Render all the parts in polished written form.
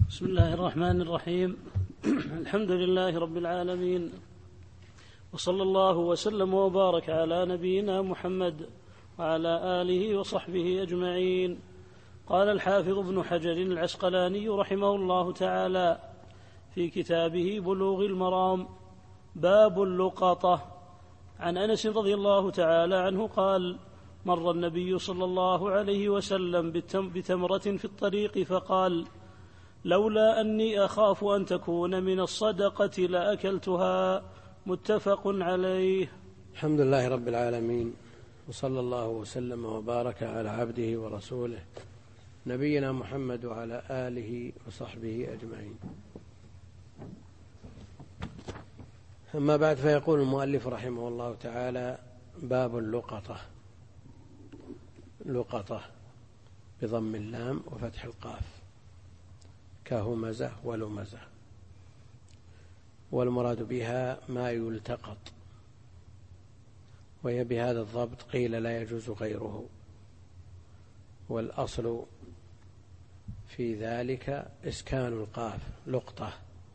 بسم الله الرحمن الرحيم. الحمد لله رب العالمين، وصلى الله وسلم وبارك على نبينا محمد وعلى آله وصحبه أجمعين. قال الحافظ ابن حجر العسقلاني رحمه الله تعالى في كتابه بلوغ المرام: باب اللقطة. عن أنس رضي الله تعالى عنه قال: مر النبي صلى الله عليه وسلم بتمرة في الطريق فقال: لولا أني أخاف أن تكون من الصدقة لأكلتها. متفق عليه. الحمد لله رب العالمين، وصلى الله وسلم وبارك على عبده ورسوله نبينا محمد وعلى آله وصحبه أجمعين. أما بعد، فيقول المؤلف رحمه الله تعالى: باب اللقطة. لقطة بضم اللام وفتح القاف، كهمزة ولمزة، والمراد بها ما يلتقط، وهي بهذا الضبط قيل لا يجوز غيره، والأصل في ذلك إسكان القاف لقطة.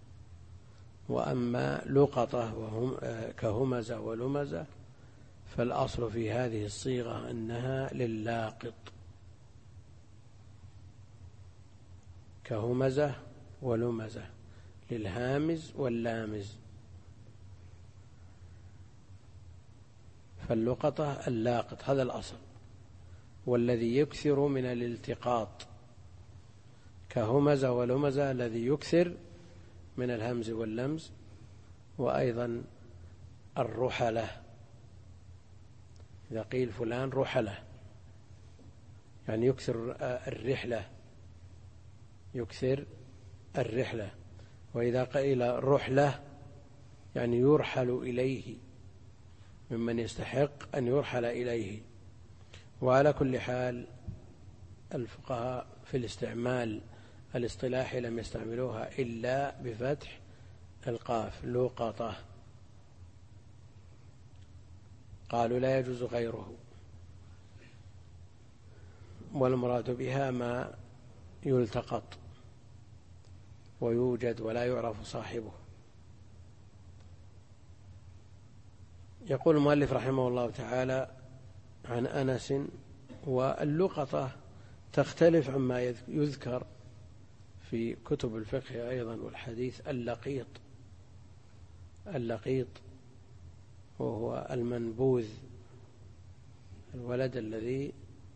وأما لقطة كهمزة ولمزة فالأصل في هذه الصيغة أنها للاقط، كهمزة ولمزة، للهامز واللامز. فاللقطة اللاقط، هذا الأصل، والذي يكثر من الالتقاط، كهمزة ولمزة الذي يكثر من الهمز واللمز. وأيضا الرحلة، إذا قيل فلان رحلة يعني يكثر الرحلة، يكثر الرحلة. وإذا قيل رحلة يعني يرحل إليه، ممن يستحق أن يرحل إليه. وعلى كل حال الفقهاء في الاستعمال الاصطلاحي لم يستعملوها إلا بفتح القاف، لقطة، قالوا لا يجوز غيره، والمراد بها ما يلتقط ويوجد ولا يعرف صاحبه. يقول المؤلف رحمه الله تعالى عن أنس: واللقطة تختلف عما يذكر في كتب الفقه أيضا والحديث. اللقيط وهو المنبوذ، الولد الذي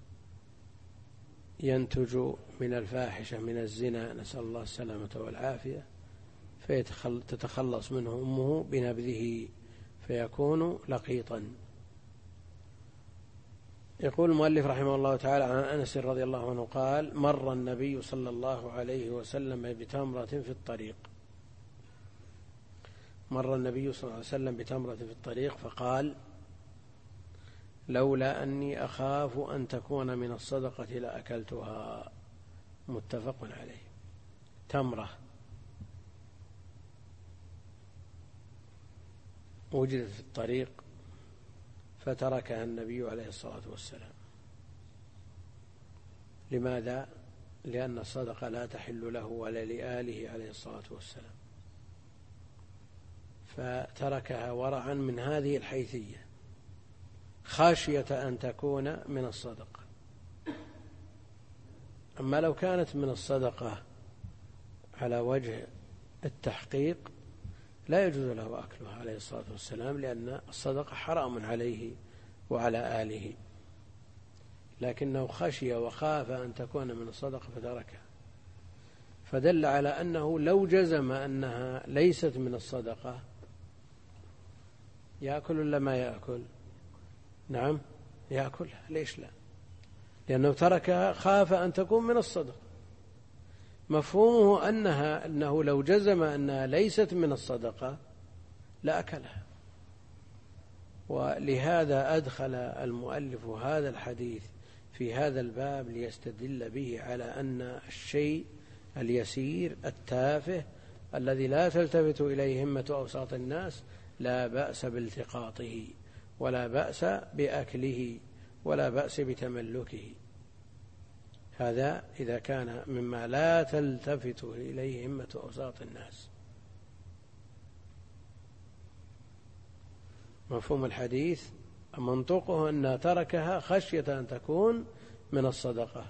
ينتج من الفاحشة، من الزنا، نسأل الله السلامة والعافية، فتتخلص منه أمه بنبذه فيكون لقيطا. يقول المؤلف رحمه الله تعالى عن أنس رضي الله عنه قال: مر النبي صلى الله عليه وسلم بتمرة في الطريق. مر النبي صلى الله عليه وسلم بتمرة في الطريق فقال: لولا أني أخاف أن تكون من الصدقة لأكلتها. متفق عليه. تمرة وجدت في الطريق فتركها النبي عليه الصلاة والسلام. لماذا؟ لأن الصدقة لا تحل له ولا لآله عليه الصلاة والسلام، فتركها ورعا من هذه الحيثية، خاشية أن تكون من الصدقة. أما لو كانت من الصدقة على وجه التحقيق لا يجوز له أكلها عليه الصلاة والسلام، لأن الصدقة حرام عليه وعلى آله، لكنه خشي وخاف أن تكون من الصدقة فتركها، فدل على أنه لو جزم أنها ليست من الصدقة يأكل ولا ما يأكل؟ نعم يأكلها. ليش لا؟ لأنه تركها خاف أن تكون من الصدقة. مفهومه أنه لو جزم أنها ليست من الصدقة لأكلها. ولهذا أدخل المؤلف هذا الحديث في هذا الباب ليستدل به على أن الشيء اليسير التافه الذي لا تلتفت إليه همة أوساط الناس لا بأس بالتقاطه، ولا بأس بأكله، ولا بأس بتملكه. هذا إذا كان مما لا تلتفت إليه همة أوساط الناس. مفهوم الحديث منطقه أن تركها خشية أن تكون من الصدقة،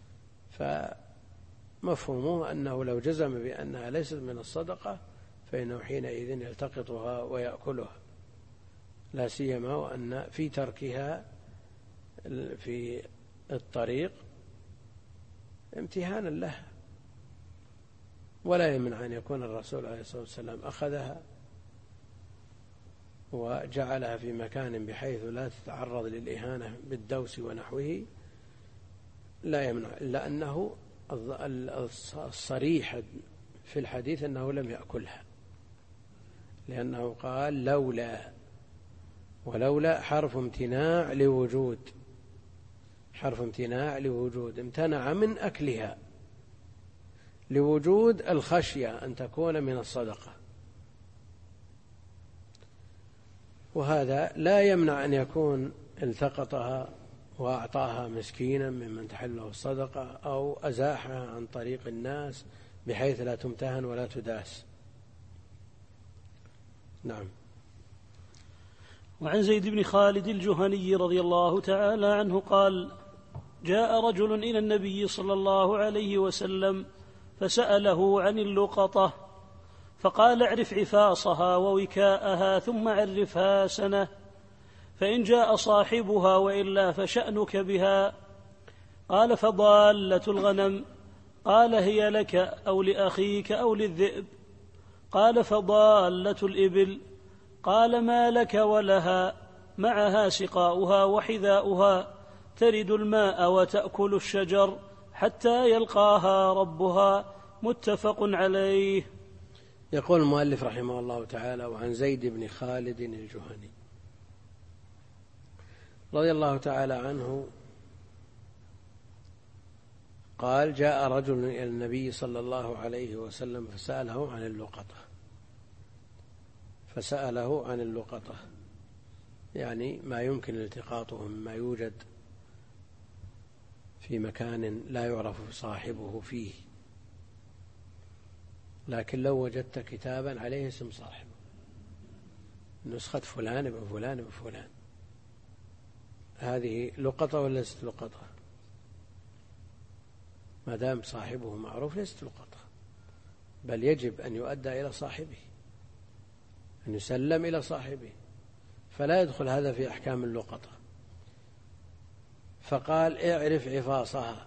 فمفهومه أنه لو جزم بأنها ليست من الصدقة فإنه حينئذ يلتقطها ويأكلها، لا سيما وأن في تركها في الطريق امتهانا لها، ولا يمنع أن يكون الرسول عليه الصلاة والسلام أخذها وجعلها في مكان بحيث لا تتعرض للإهانة بالدوس ونحوه، لا يمنع، إلا أنه الصريح في الحديث أنه لم يأكلها، لأنه قال لولا، ولولا حرف امتناع لوجود، حرف امتناع لوجود، امتنع من أكلها لوجود الخشية أن تكون من الصدقة، وهذا لا يمنع أن يكون التقطها وأعطاها مسكينا ممن تحله الصدقة أو أزاحها عن طريق الناس بحيث لا تمتهن ولا تداس. نعم. وعن زيد بن خالد الجهني رضي الله تعالى عنه قال: جاء رجل إلى النبي صلى الله عليه وسلم فسأله عن اللقطة، فقال: اعرف عفاصها ووكاءها ثم عرفها سنة، فإن جاء صاحبها وإلا فشأنك بها. قال: فضالة الغنم؟ قال: هي لك أو لأخيك أو للذئب. قال: فضالة الإبل؟ قال: ما لك ولها، معها سقاؤها وحذاؤها، ترد الماء وتأكل الشجر حتى يلقاها ربها. متفق عليه. يقول المؤلف رحمه الله تعالى: وعن زيد بن خالد الجهني رضي الله تعالى عنه قال: جاء رجل إلى النبي صلى الله عليه وسلم فسأله عن اللقطة، يعني ما يمكن التقاطه مما يوجد في مكان لا يعرف صاحبه فيه، لكن لو وجدت كتابا عليه اسم صاحبه، نسخة فلان ابن فلان ابن فلان، هذه لقطة ولا ليست لقطة؟ ما دام صاحبه معروف ليست لقطة، بل يجب أن يؤدى إلى صاحبه، أن يسلم إلى صاحبه، فلا يدخل هذا في أحكام اللقطة. فقال: اعرف عفاصها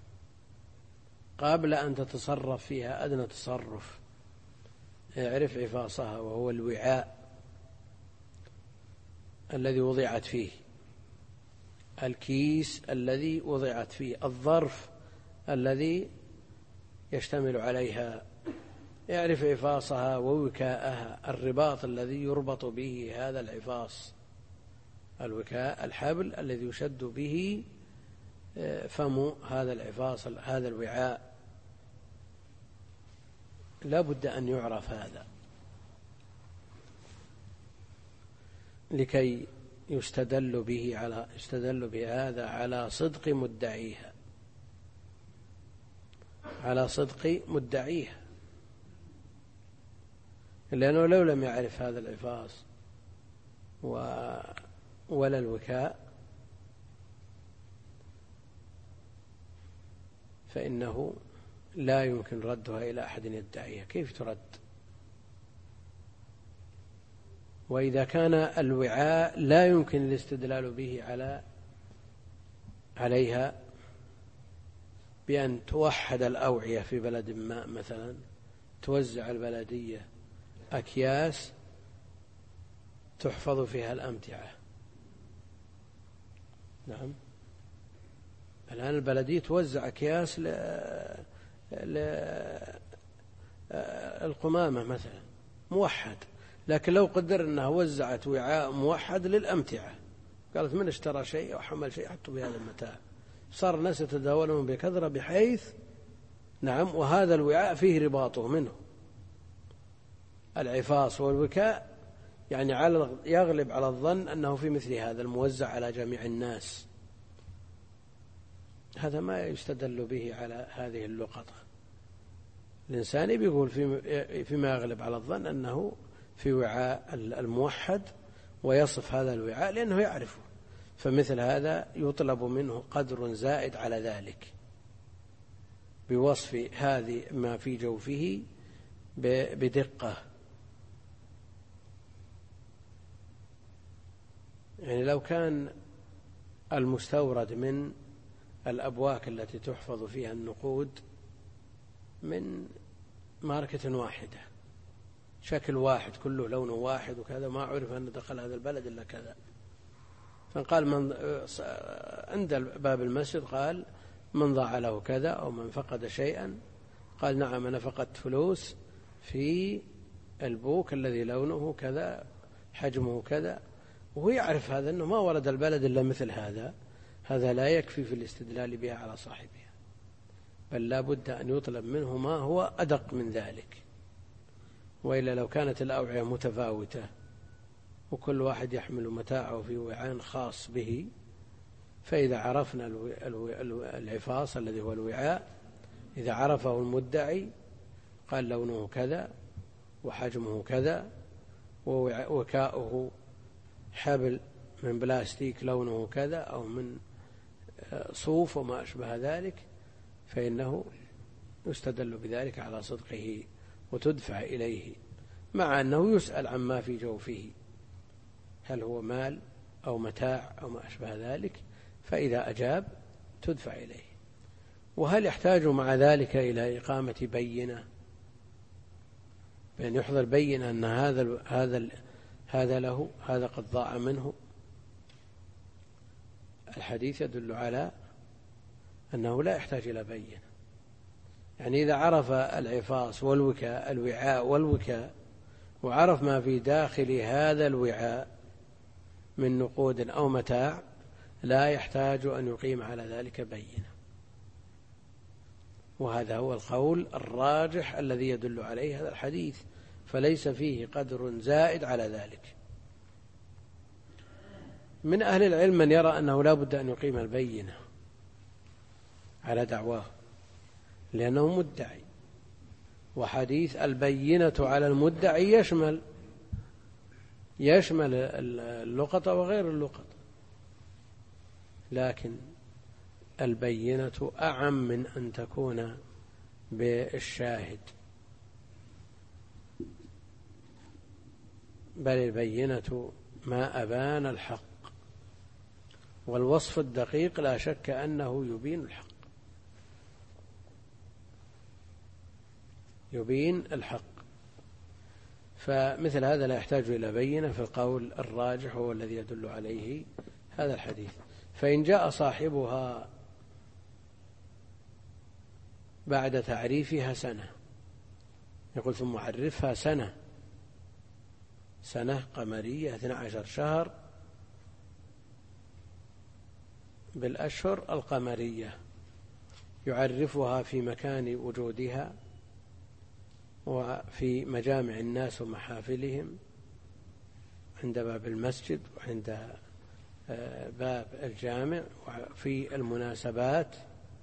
قبل أن تتصرف فيها أدنى تصرف. اعرف عفاصها، وهو الوعاء الذي وضعت فيه، الكيس الذي وضعت فيه، الظرف الذي يشتمل عليها. اعرف عفاصها ووكاءها، الرباط الذي يربط به هذا العفاص. الوكاء الحبل الذي يشد به فم هذا العفاص، هذا الوعاء، لا بد أن يعرف هذا لكي يستدل بهذا على صدق مدعيها، على صدق مدعيها، لأنه لو لم يعرف هذا العفاص ولا الوكاء فإنه لا يمكن ردها إلى أحد يدعيها. كيف ترد؟ وإذا كان الوعاء لا يمكن الاستدلال به عليها بأن توحد الأوعية في بلد ما، مثلا توزع البلدية أكياس تحفظ فيها الأمتعة. نعم، الآن البلدية توزع أكياس القمامة مثلا موحد، لكن لو قدر أنها وزعت وعاء موحد للأمتعة، قالت من اشترى شيء أو حمل شيء حطوا بهذا المتاع، صار الناس يتداولون بكثرة بحيث نعم، وهذا الوعاء فيه رباطه منه العفاص والوكاء، يعني يغلب على الظن أنه في مثل هذا الموزع على جميع الناس. هذا ما يستدل به على هذه اللقطة. الإنسان بيقول فيما يغلب على الظن أنه في وعاء الموحد ويصف هذا الوعاء لأنه يعرفه، فمثل هذا يطلب منه قدر زائد على ذلك بوصف هذه ما في جوفه بدقة. يعني لو كان المستورد من الأبواك التي تحفظ فيها النقود من ماركة واحدة، شكل واحد، كله لونه واحد وكذا، ما عرف أن دخل هذا البلد إلا كذا، فقال من عند باب المسجد قال من ضاع له كذا أو من فقد شيئا، قال نعم أنا فقدت فلوس في البوك الذي لونه كذا حجمه كذا، وهو يعرف هذا أنه ما ورد البلد إلا مثل هذا، هذا لا يكفي في الاستدلال بها على صاحبها، بل لا بد أن يطلب منه ما هو أدق من ذلك. وإلا لو كانت الأوعية متفاوتة وكل واحد يحمل متاعه في وعاء خاص به، فإذا عرفنا العفاص الذي هو الوعاء، إذا عرفه المدعي قال لونه كذا وحجمه كذا ووكاؤه حبل من بلاستيك لونه كذا أو من صوف وما أشبه ذلك، فإنه يستدل بذلك على صدقه وتدفع إليه، مع أنه يسأل عما في جوفه هل هو مال أو متاع أو ما أشبه ذلك، فإذا أجاب تدفع إليه. وهل يحتاج مع ذلك إلى إقامة بينة، بأن يحضر بينة أن هذا له، هذا قد ضاع منه؟ الحديث يدل على أنه لا يحتاج إلى بينة. يعني إذا عرف العفاص والوكاء، الوعاء والوكاء، وعرف ما في داخل هذا الوعاء من نقود أو متاع، لا يحتاج أن يقيم على ذلك بينة. وهذا هو القول الراجح الذي يدل عليه هذا الحديث، فليس فيه قدر زائد على ذلك. من أهل العلم من يرى أنه لا بد أن يقيم البينة على دعواه لأنه مدعي، وحديث البينة على المدعي يشمل اللقطة وغير اللقطة، لكن البينة أعم من أن تكون بالشاهد، بل البينة ما أبان الحق، والوصف الدقيق لا شك أنه يبين الحق، يبين الحق. فمثل هذا لا يحتاج إلى بينة في القول الراجح هو الذي يدل عليه هذا الحديث. فإن جاء صاحبها بعد تعريفها سنة، يقول ثم عرفها سنة قمرية 12 شهر بالأشهر القمرية، يعرفها في مكان وجودها وفي مجامع الناس ومحافلهم، عند باب المسجد وعند باب الجامع وفي المناسبات،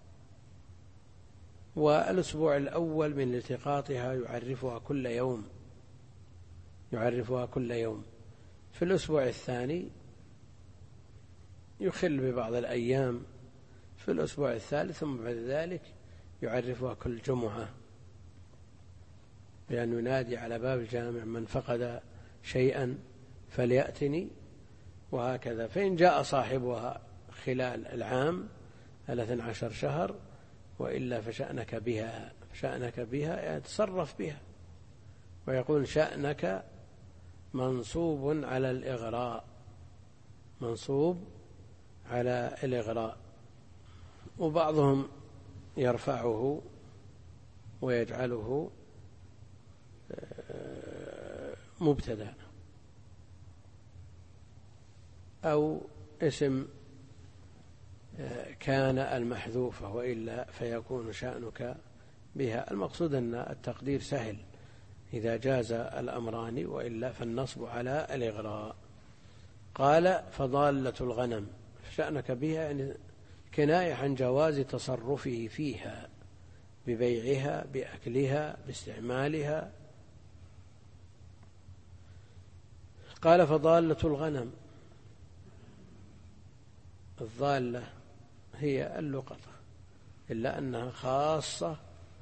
والأسبوع الأول من التقاطها يعرفها كل يوم، في الأسبوع الثاني يخل ببعض الأيام في الأسبوع الثالث، ثم بعد ذلك يعرفها كل جمعة، بأن ينادي على باب الجامع من فقد شيئا فليأتني، وهكذا. فإن جاء صاحبها خلال العام 13 شهر وإلا فشأنك بها يعني تصرف بها، ويقول شأنك منصوب على الإغراء، وبعضهم يرفعه ويجعله مبتدأ أو اسم كان المحذوفة، وإلا فيكون شأنك بها. المقصود أن التقدير سهل إذا جاز الأمران، وإلا فالنصب على الإغراء. قال فضالة الغنم، شأنك بها يعني كناية عن جواز تصرفه فيها ببيعها بأكلها باستعمالها. قال فضالة الغنم، الضالة هي اللقطة إلا أنها خاصة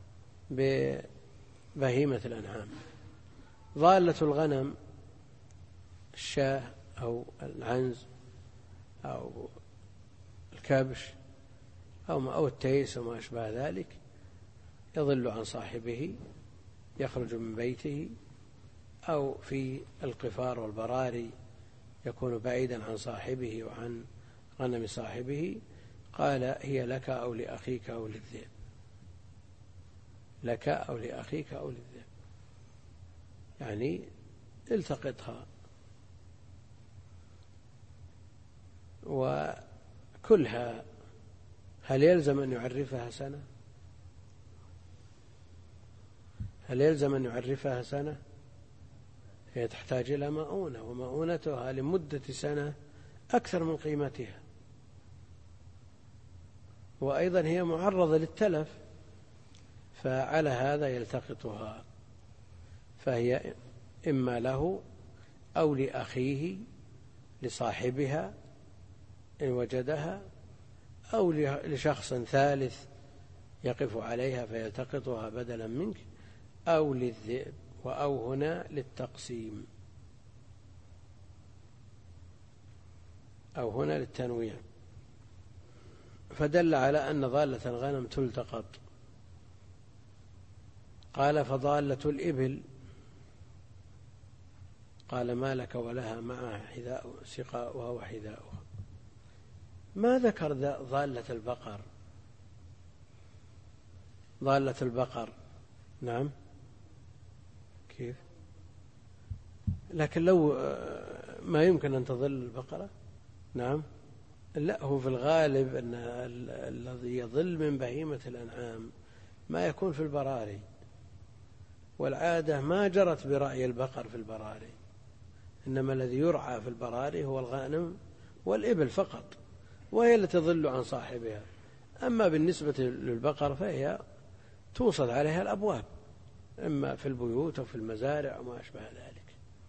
ببهيمة الأنعام. ضالة الغنم الشاة أو العنز أو الكبش أو التيس وما أشبه ذلك، يضل عن صاحبه، يخرج من بيته، أو في القفار والبراري يكون بعيدا عن صاحبه وعن غنم صاحبه. قال هي لك أو لأخيك أو للذئب، لك أو لأخيك أو للذئب، يعني التقطها. وكلها هل يلزم أن يعرفها سنة؟ هل يلزم أن يعرفها سنة؟ هي تحتاج إلى مؤونة، ومؤونتها لمدة سنة أكثر من قيمتها، وأيضا هي معرضة للتلف، فعلى هذا يلتقطها. فهي إما له أو لأخيه لصاحبها إن وجدها، أو لشخص ثالث يقف عليها فيلتقطها بدلا منك، أو للذئب. وأو هنا للتقسيم، أو هنا للتنويع، فدل على أن ضالة الغنم تلتقط. قال فضالة الإبل، قال ما لك ولها معها حذاء سقاؤها وحذاؤها. ما ذكر ضالة البقر؟ ضالة البقر نعم، كيف؟ لكن لو ما يمكن أن تضل البقرة، نعم، لا، هو في الغالب أن الذي يضل من بهيمة الأنعام ما يكون في البراري، والعادة ما جرت برعي البقر في البراري، إنما الذي يرعى في البراري هو الغنم والإبل فقط، وهي التي تضل عن صاحبها. أما بالنسبة للبقر فهي توصل عليها الأبواب، إما في البيوت أو في المزارع وما أشبه ذلك،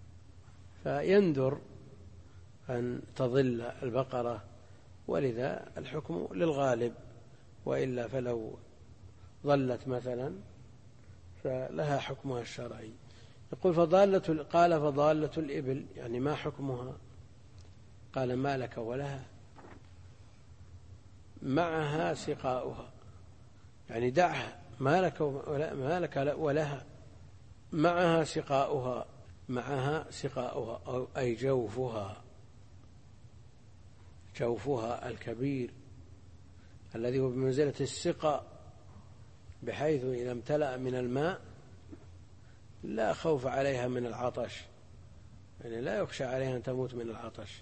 فيندر أن تضل البقرة، ولذا الحكم للغالب، وإلا فلو ضلت مثلا فلها حكمها الشرعي. يقول قال فضالة الإبل، يعني ما حكمها؟ قال ما لك ولها معها سقاؤها، يعني دعها، ما لك ولها معها سقاؤها، معها سقاؤها أي جوفها الكبير الذي هو بمنزلة السقاء، بحيث إذا امتلأ من الماء لا خوف عليها من العطش، يعني لا يخشى عليها أن تموت من العطش.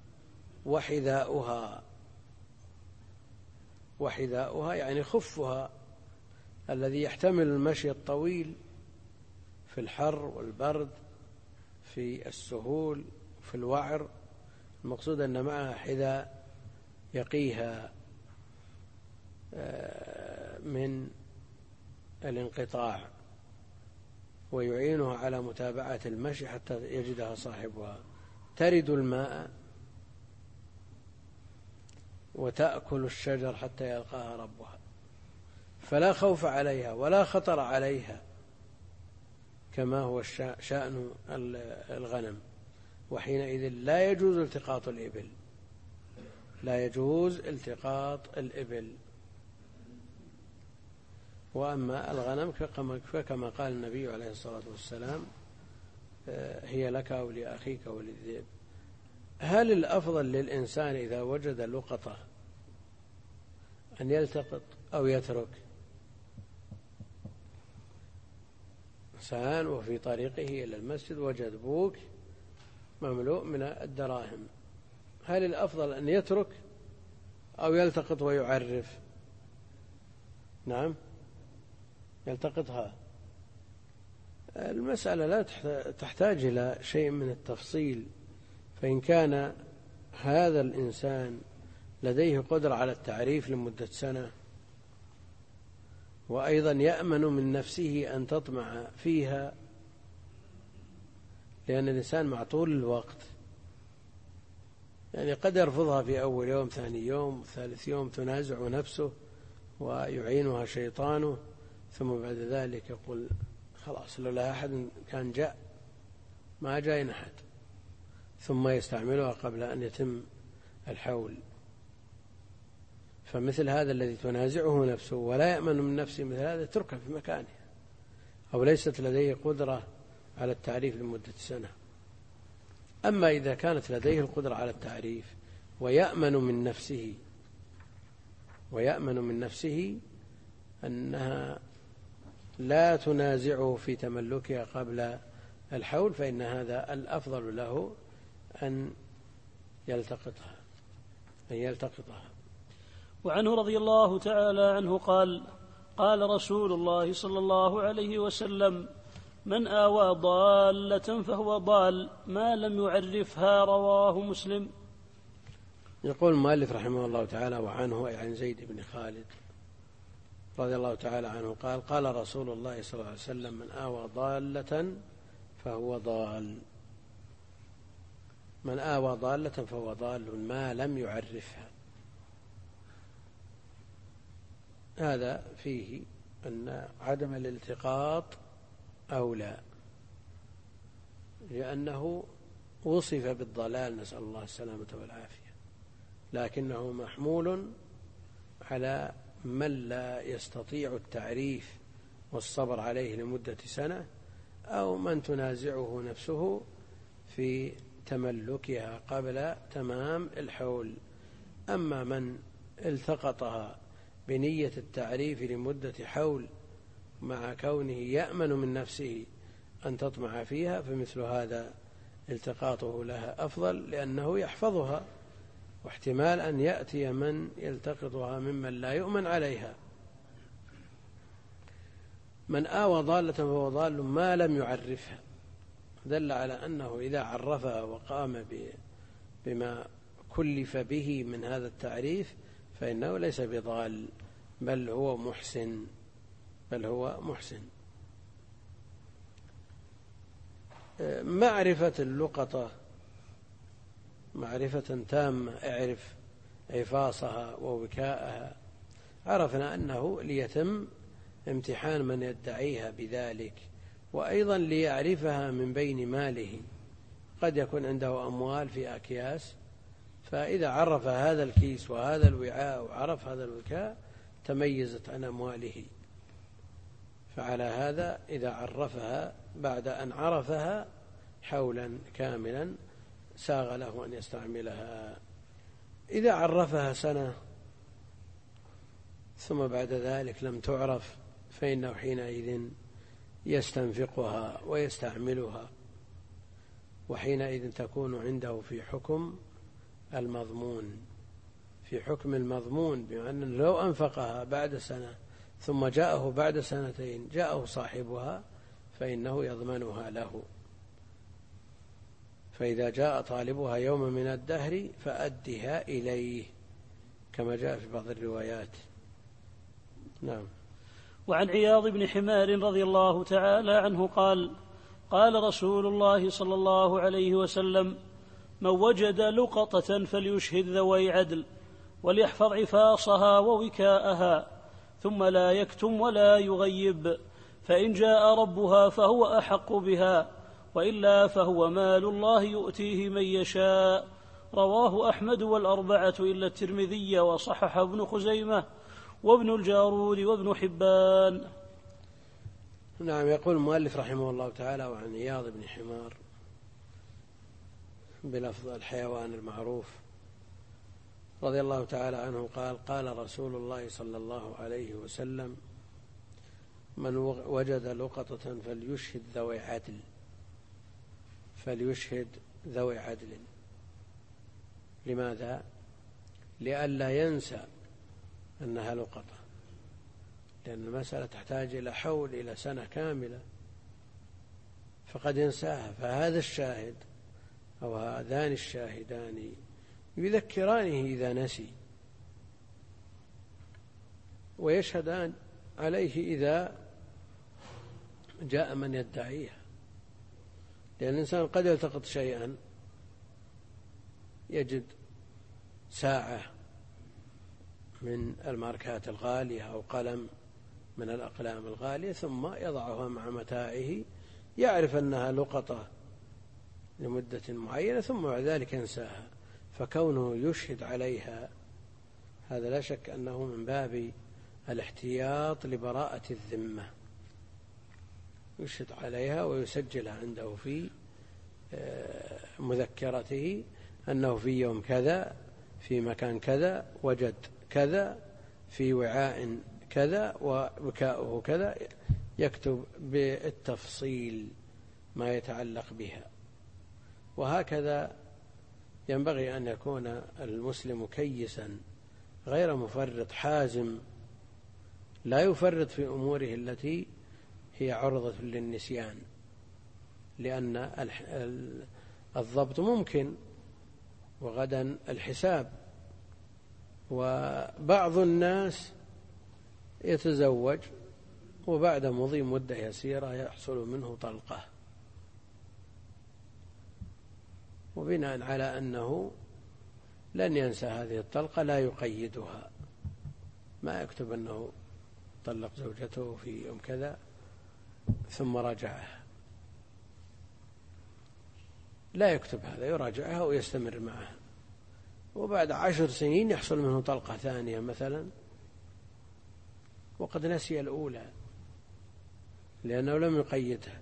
وحذاؤها يعني خفها الذي يحتمل المشي الطويل في الحر والبرد، في السهول، في الوعر. المقصود أن معها حذاء يقيها من الانقطاع ويعينها على متابعة المشي حتى يجدها صاحبها، ترد الماء وتأكل الشجر حتى يلقاها ربها، فلا خوف عليها ولا خطر عليها كما هو شأن الغنم. وحينئذ لا يجوز التقاط الإبل، لا يجوز التقاط الإبل. وأما الغنم فكما قال النبي عليه الصلاة والسلام هي لك أو لأخيك أو للذئب. هل الأفضل للإنسان إذا وجد لقطة أن يلتقط أو يترك؟ إنسان وفي طريقه إلى المسجد وجد بوك مملوء من الدراهم، هل الأفضل أن يترك أو يلتقط ويعرف؟ نعم، يلتقطها. المسألة لا تحتاج إلى شيء من التفصيل، فإن كان هذا الإنسان لديه قدرة على التعريف لمدة سنة، وأيضا يأمن من نفسه أن تطمع فيها، لأن الإنسان مع طول الوقت يعني قد يرفضها في أول يوم، ثاني يوم، ثالث يوم تنازع نفسه ويعينها شيطانه، ثم بعد ذلك يقول خلاص لولا أحد كان جاء، ما جاء أحد، ثم يستعملها قبل أن يتم الحول. فمثل هذا الذي تنازعه نفسه ولا يأمن من نفسه مثل هذا تركه في مكانه، أو ليست لديه قدرة على التعريف لمدة سنة. أما إذا كانت لديه القدرة على التعريف ويأمن من نفسه أنها لا تنازعه في تملكها قبل الحول، فإن هذا الأفضل له أن يلتقطها. وعنه رضي الله تعالى عنه قال: قال رسول الله صلى الله عليه وسلم: من آوى ضالة فهو ضال ما لم يعرفها. رواه مسلم. يقول المؤلف رحمه الله تعالى: وعنه أي عن زيد بن خالد رضي الله تعالى عنه قال: قال رسول الله صلى الله عليه وسلم: من آوى ضالة فهو ضال. من آوى ضالة فهو ضال ما لم يعرفها. هذا فيه أن عدم الالتقاط أولى، لأنه وصف بالضلال، نسأل الله السلامة والعافية، لكنه محمول على من لا يستطيع التعريف والصبر عليه لمدة سنة، أو من تنازعه نفسه في تملكها قبل تمام الحول. أما من التقطها بنية التعريف لمدة حول مع كونه يأمن من نفسه أن تطمع فيها، فمثل هذا التقاطه لها أفضل، لأنه يحفظها، واحتمال أن يأتي من يلتقطها ممن لا يؤمن عليها. من آوى ضالة فهو ضال ما لم يعرفها، دل على أنه إذا عرفها وقام بما كلف به من هذا التعريف فإنه ليس بضال، بل هو محسن. معرفة اللقطة معرفة تامة، اعرف عفاصها ووكاءها. عرفنا أنه ليتم امتحان من يدعيها بذلك، وأيضا ليعرفها من بين ماله. قد يكون عنده أموال في أكياس، فإذا عرف هذا الكيس وهذا الوعاء وعرف هذا الوكاء تميزت عن أمواله. فعلى هذا إذا عرفها بعد أن عرفها حولا كاملا ساغ له أن يستعملها. إذا عرفها سنة ثم بعد ذلك لم تعرف فإنه حينئذ يستنفقها ويستعملها، وحينئذ تكون عنده في حكم المضمون، بمعنى لو أنفقها بعد سنة ثم جاءه بعد سنتين جاءه صاحبها فإنه يضمنها له. فإذا جاء طالبها يوم من الدهر فأدها إليه، كما جاء في بعض الروايات. نعم. وعن عياض بن حمار رضي الله تعالى عنه قال: قال رسول الله صلى الله عليه وسلم: من وجد لقطة فليشهد ذوي عدل، وليحفظ عفاصها ووكاءها، ثم لا يكتم ولا يغيب، فإن جاء ربها فهو أحق بها، وإلا فهو مال الله يؤتيه من يشاء. رواه أحمد والأربعة إلا الترمذي، وصحح ابن خزيمة وابن الجارود وابن حبان. نعم. يقول المؤلف رحمه الله تعالى: وعن عياض بن حمار بلفظ الحيوان المعروف رضي الله تعالى عنه قال: قال رسول الله صلى الله عليه وسلم: من وجد لقطة فليشهد ذوي عدل. لماذا؟ لئلا ينسى أنها لقطة، لأن المسألة تحتاج إلى حول، إلى سنة كاملة، فقد ينساها. فهذا الشاهد أو هذان الشاهدان يذكرانه إذا نسي، ويشهدان عليه إذا جاء من يدعيها، لأن الإنسان قد يلتقط شيئا، يجد ساعة من الماركات الغالية أو قلم من الأقلام الغالية ثم يضعها مع متاعه، يعرف أنها لقطة لمدة معينة ثم بعد ذلك ينساها، فكونه يشهد عليها هذا لا شك أنه من باب الاحتياط لبراءة الذمة، يشهد عليها ويسجلها عنده في مذكرته أنه في يوم كذا في مكان كذا وجد كذا في وعاء كذا ووكاؤه كذا، يكتب بالتفصيل ما يتعلق بها. وهكذا ينبغي أن يكون المسلم كيسا غير مفرط حازم، لا يفرط في أموره التي هي عرضة للنسيان، لأن الضبط ممكن وغدا الحساب. وبعض الناس يتزوج وبعد مضي مدة يسيرة يحصل منه طلقة، وبناء على أنه لن ينسى هذه الطلقة لا يقيدها، ما يكتب أنه طلق زوجته في يوم كذا ثم راجعها، لا يكتب هذا، يراجعها ويستمر معها، وبعد 10 سنين يحصل منه طلقة ثانية مثلا وقد نسي الأولى لأنه لم يقيدها،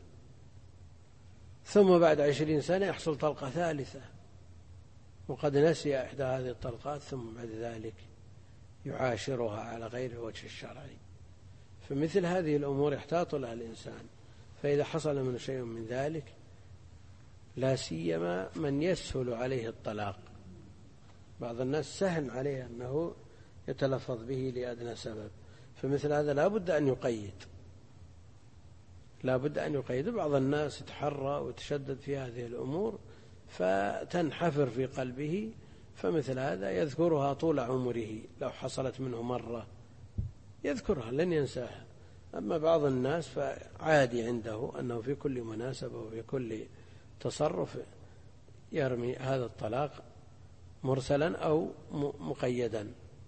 ثم بعد 20 سنة يحصل طلقة ثالثة وقد نسي إحدى هذه الطلقات، ثم بعد ذلك يعاشرها على غير الوجه الشرعي. فمثل هذه الأمور يحتاط لها الإنسان، فإذا حصل من شيء من ذلك، لا سيما من يسهل عليه الطلاق، بعض الناس سهل عليه أنه يتلفظ به لأدنى سبب، فمثل هذا لا بد أن يقيد، لا بد أن يقيد. بعض الناس يتحرى ويتشدد في هذه الأمور فتنحفر في قلبه، فمثل هذا يذكرها طول عمره، لو حصلت منه مرة يذكرها لن ينساها. أما بعض الناس فعادي عنده أنه في كل مناسبة وفي كل تصرف يرمي هذا الطلاق مرسلا أو مقيدا.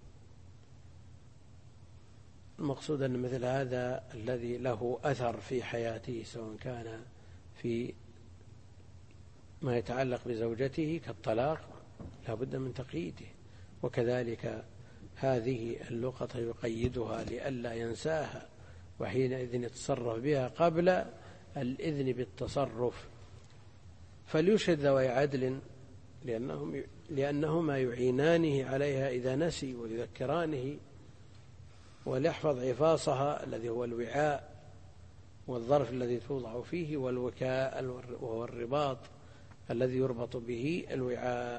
المقصود أن مثل هذا الذي له أثر في حياته، سواء كان في ما يتعلق بزوجته كالطلاق، لا بد من تقييده، وكذلك هذه اللقطة يقيدها لئلا ينساها، وحينئذ يتصرف بها قبل الإذن بالتصرف. فليشهد ذوي عدل لأنهما يعينانه عليها إذا نسي ويذكرانه، وليحفظ عفاصها الذي هو الوعاء والظرف الذي توضع فيه، والوكاء وهو الرباط الذي يربط به الوعاء.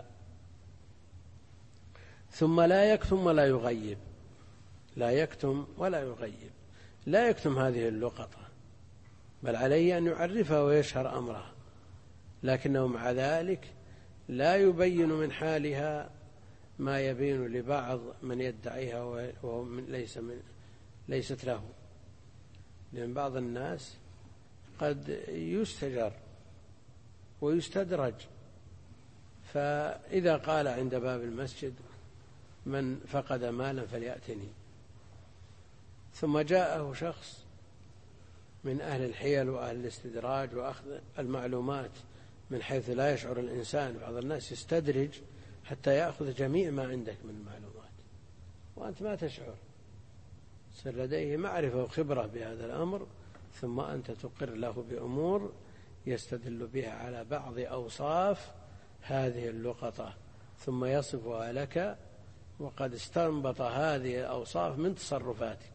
ثم لا يكتم ولا يغيب، لا يكتم ولا يغيب، لا يكتم هذه اللقطة، بل عليه أن يعرفها ويشهر أمرها، لكنه مع ذلك لا يبين من حالها ما يبين لبعض من يدعيها وهو ليست له، لأن بعض الناس قد يستجر ويستدرج، فإذا قال عند باب المسجد من فقد مالا فليأتني، ثم جاءه شخص من أهل الحيل وأهل الاستدراج وأخذ المعلومات من حيث لا يشعر الإنسان، بعض الناس يستدرج حتى يأخذ جميع ما عندك من المعلومات وأنت ما تشعر، صار لديه معرفة وخبرة بهذا الأمر، ثم أنت تقر له بأمور يستدل بها على بعض أوصاف هذه اللقطة، ثم يصفها لك وقد استنبط هذه الأوصاف من تصرفاتك.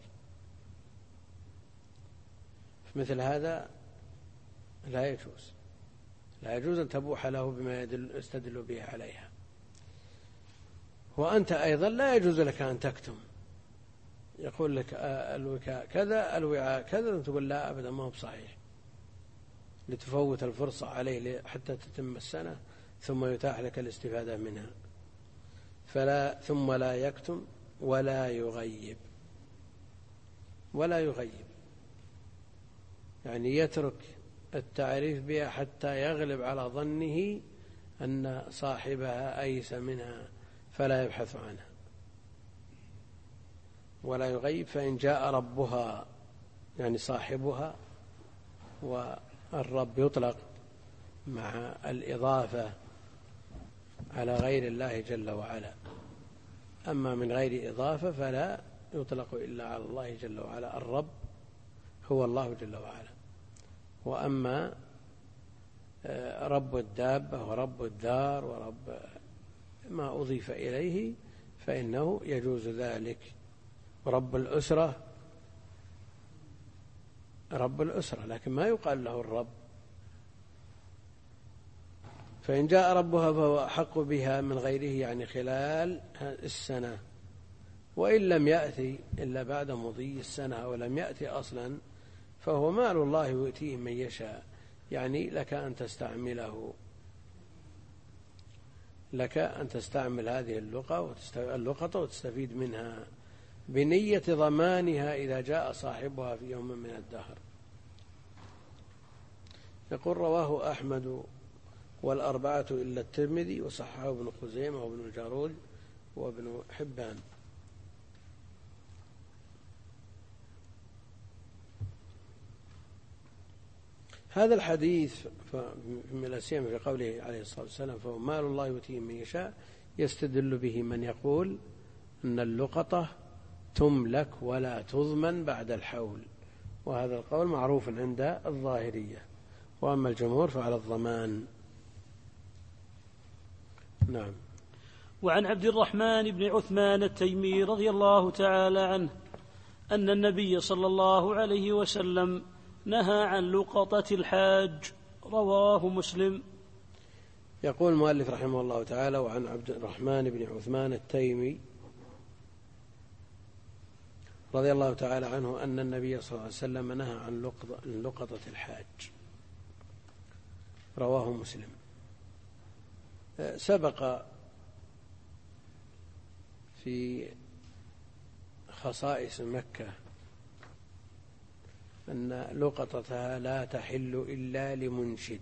مثل هذا لا يجوز، لا يجوز أن تبوح له بما يستدل به عليها. وأنت أيضا لا يجوز لك أن تكتم، يقول لك الوكاء كذا الوعاء كذا، تقول لا أبدا ما هو بصحيح، لتفوت الفرصة عليه حتى تتم السنة ثم يتاح لك الاستفادة منها. ثم لا يكتم ولا يغيب، ولا يغيب، يعني يترك التعريف بها حتى يغلب على ظنه أن صاحبها أيس منها فلا يبحث عنها، ولا يغيب. فإن جاء ربها يعني صاحبها، والرب يطلق مع الإضافة على غير الله جل وعلا، أما من غير إضافة فلا يطلق إلا على الله جل وعلا. الرب هو الله جل وعلا، وأما رب الدابة ورب الدار ورب ما أضيف إليه فإنه يجوز ذلك. ورب الأسرة رب الأسرة، لكن ما يقال له الرب. فإن جاء ربها فهو أحق بها من غيره، يعني خلال السنة، وإن لم يأتي إلا بعد مضي السنة أو لم يأتي أصلا فهو مال الله يؤتيه من يشاء. يعني لك أن تستعمل هذه اللقطة وتستفيد منها بنية ضمانها إذا جاء صاحبها في يوم من الدهر. يقول رواه أحمد والأربعة إلا الترمذي وصححه ابن خزيمة وابن الجارود وابن حبان. هذا الحديث من الأسيام في قوله عليه الصلاة والسلام فهو مال الله يؤتيه من يشاء، يستدل به من يقول أن اللقطة تملك ولا تضمن بعد الحول، وهذا القول معروف عند الظاهرية، وأما الجمهور فعلى الضمان. نعم. وعن عبد الرحمن بن عثمان التيمي رضي الله تعالى عنه أن النبي صلى الله عليه وسلم نهى عن لقطة الحاج، رواه مسلم. يقول المؤلف رحمه الله تعالى: وعن عبد الرحمن بن عثمان التيمي رضي الله تعالى عنه أن النبي صلى الله عليه وسلم نهى عن لقطة الحاج، رواه مسلم. سبق في خصائص مكة أن لقطتها لا تحل إلا لمنشد،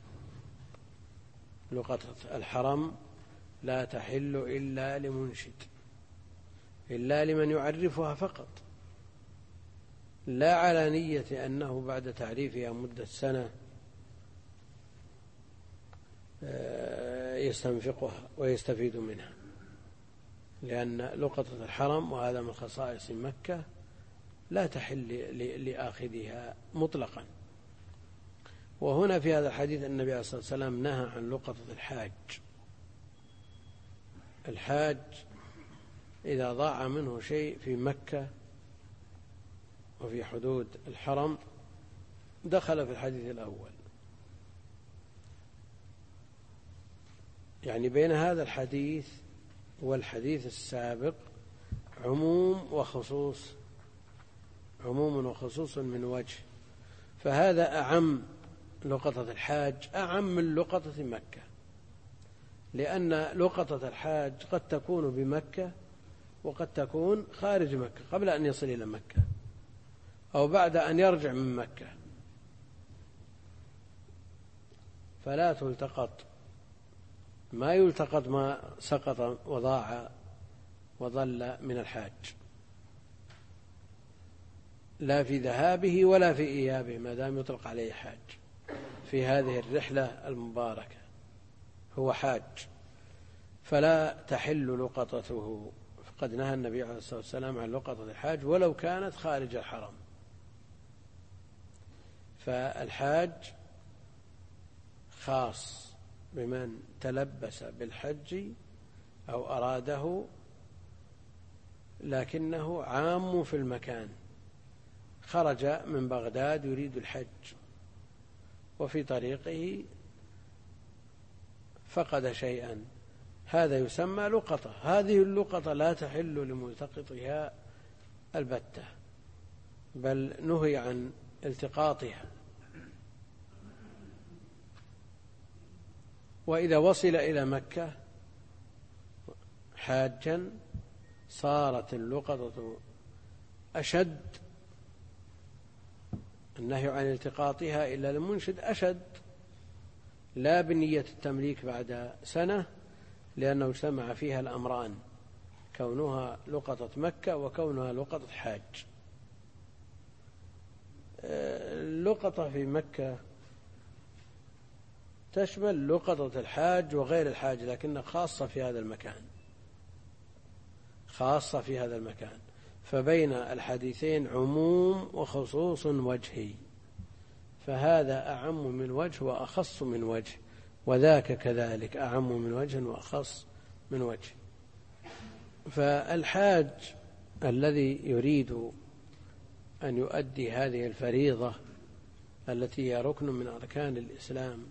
لقطة الحرم لا تحل إلا لمنشد، إلا لمن يعرفها فقط، لا على نية أنه بعد تعريفها مدة سنة يستنفقها ويستفيد منها، لأن لقطة الحرم وهذا من خصائص مكة لا تحل لآخذها مطلقا. وهنا في هذا الحديث النبي عليه الصلاة والسلام نهى عن لقطة الحاج. الحاج إذا ضاع منه شيء في مكة وفي حدود الحرم دخل في الحديث الأول، يعني بين هذا الحديث والحديث السابق عموم وخصوص من وجه، فهذا أعم، لقطة الحاج أعم من لقطة مكة، لأن لقطة الحاج قد تكون بمكة وقد تكون خارج مكة قبل أن يصل إلى مكة أو بعد أن يرجع من مكة، فلا تلتقط، ما يلتقط ما سقط وضاع وضل من الحاج، لا في ذهابه ولا في إيابه، ما دام يطلق عليه حاج في هذه الرحلة المباركة هو حاج، فلا تحل لقطته. فقد نهى النبي عليه الصلاة والسلام عن لقطة الحاج ولو كانت خارج الحرم. فالحاج خاص بمن تلبس بالحج أو أراده، لكنه عام في المكان، خرج من بغداد يريد الحج وفي طريقه فقد شيئا، هذا يسمى لقطة. هذه اللقطة لا تحل لملتقطها البتة، بل نهي عن التقاطها. وإذا وصل إلى مكة حاجا صارت اللقطة أشد النهي عن التقاطها إلا للمنشد أشد، لا بنية التمليك بعد سنة، لأنه اجتمع فيها الأمران، كونها لقطة مكة وكونها لقطة حاج. اللقطة في مكة تشمل لقطة الحاج وغير الحاج، لكنها خاصة في هذا المكان، خاصة في هذا المكان. فبين الحديثين عموم وخصوص وجهي، فهذا أعم من وجه وأخص من وجه، وذاك كذلك أعم من وجه وأخص من وجه. فالحاج الذي يريد أن يؤدي هذه الفريضة التي هي ركن من أركان الإسلام،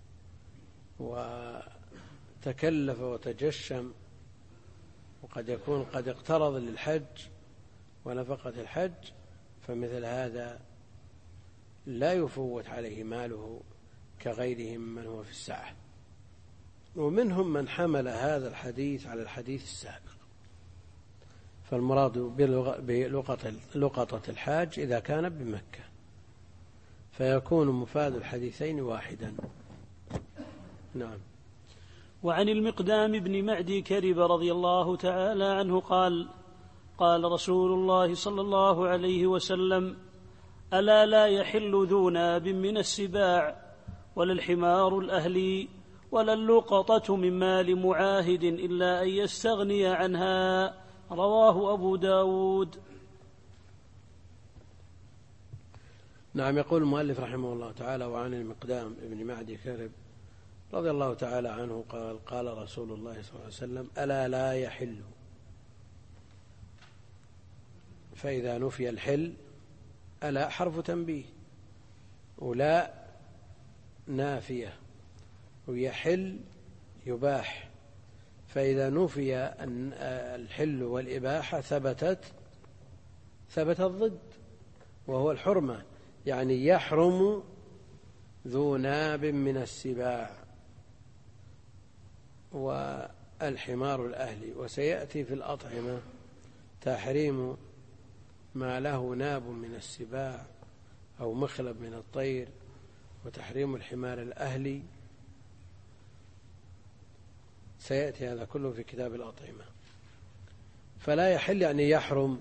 وتكلف وتجشم، وقد يكون قد اقترض للحج ونفقة الحج، فمثل هذا لا يفوت عليه ماله كغيره ممن هو في السعة. ومنهم من حمل هذا الحديث على الحديث السابق، فالمراد بلقطة الحاج إذا كان بمكة، فيكون مفاد الحديثين واحدا. نعم. وعن المقدام بن معدي كرب رضي الله تعالى عنه قال: قال رسول الله صلى الله عليه وسلم: ألا لا يحل ذو ناب من السباع، ولا الحمار الأهلي، ولا اللقطة من مال معاهد، إلا أن يستغني عنها. رواه أبو داود. نعم. يقول المؤلف رحمه الله تعالى: وعن المقدام بن معدي كرب رضي الله تعالى عنه قال: قال رسول الله صلى الله عليه وسلم: ألا لا يحل. فإذا نفي الحل، ألا حرف تنبيه، ولا نافية، ويحل يباح. فإذا نفي الحل والإباحة ثبت الضد، وهو الحرمة، يعني يحرم ذو ناب من السباع والحمار الأهلي. وسيأتي في الأطعمة تحريم ما له ناب من السباع أو مخلب من الطير، وتحريم الحمار الأهلي، سيأتي هذا كله في كتاب الأطعمة. فلا يحل يعني يحرم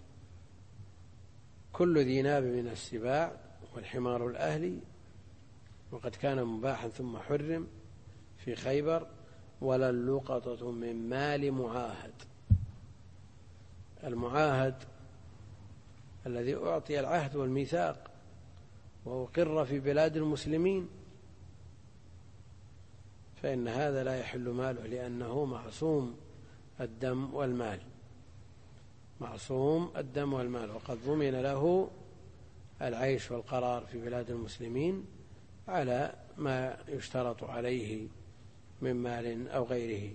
كل ذي ناب من السباع والحمار الأهلي، وقد كان مباحا ثم حرم في خيبر. ولا اللقطة من مال معاهد. المعاهد الذي أعطي العهد والميثاق وأقر في بلاد المسلمين، فإن هذا لا يحل ماله، لأنه معصوم الدم والمال، معصوم الدم والمال، وقد ضمن له العيش والقرار في بلاد المسلمين على ما يشترط عليه من مال أو غيره.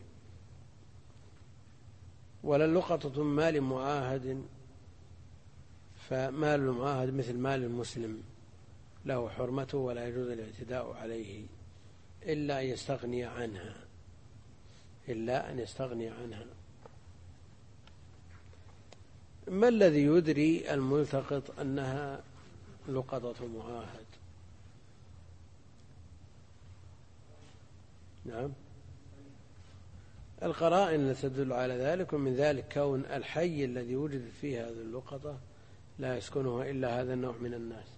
ولا اللقطة من مال معاهد، فمال المعاهد مثل مال المسلم له حرمته، ولا يجوز الاعتداء عليه إلا أن يستغني عنها، إلا أن يستغني عنها. ما الذي يدري الملتقط أنها لقطة معاهد؟ نعم، القرائن التي تدل على ذلك، ومن ذلك كون الحي الذي وجدت فيه هذه اللقطة لا يسكنها إلا هذا النوع من الناس،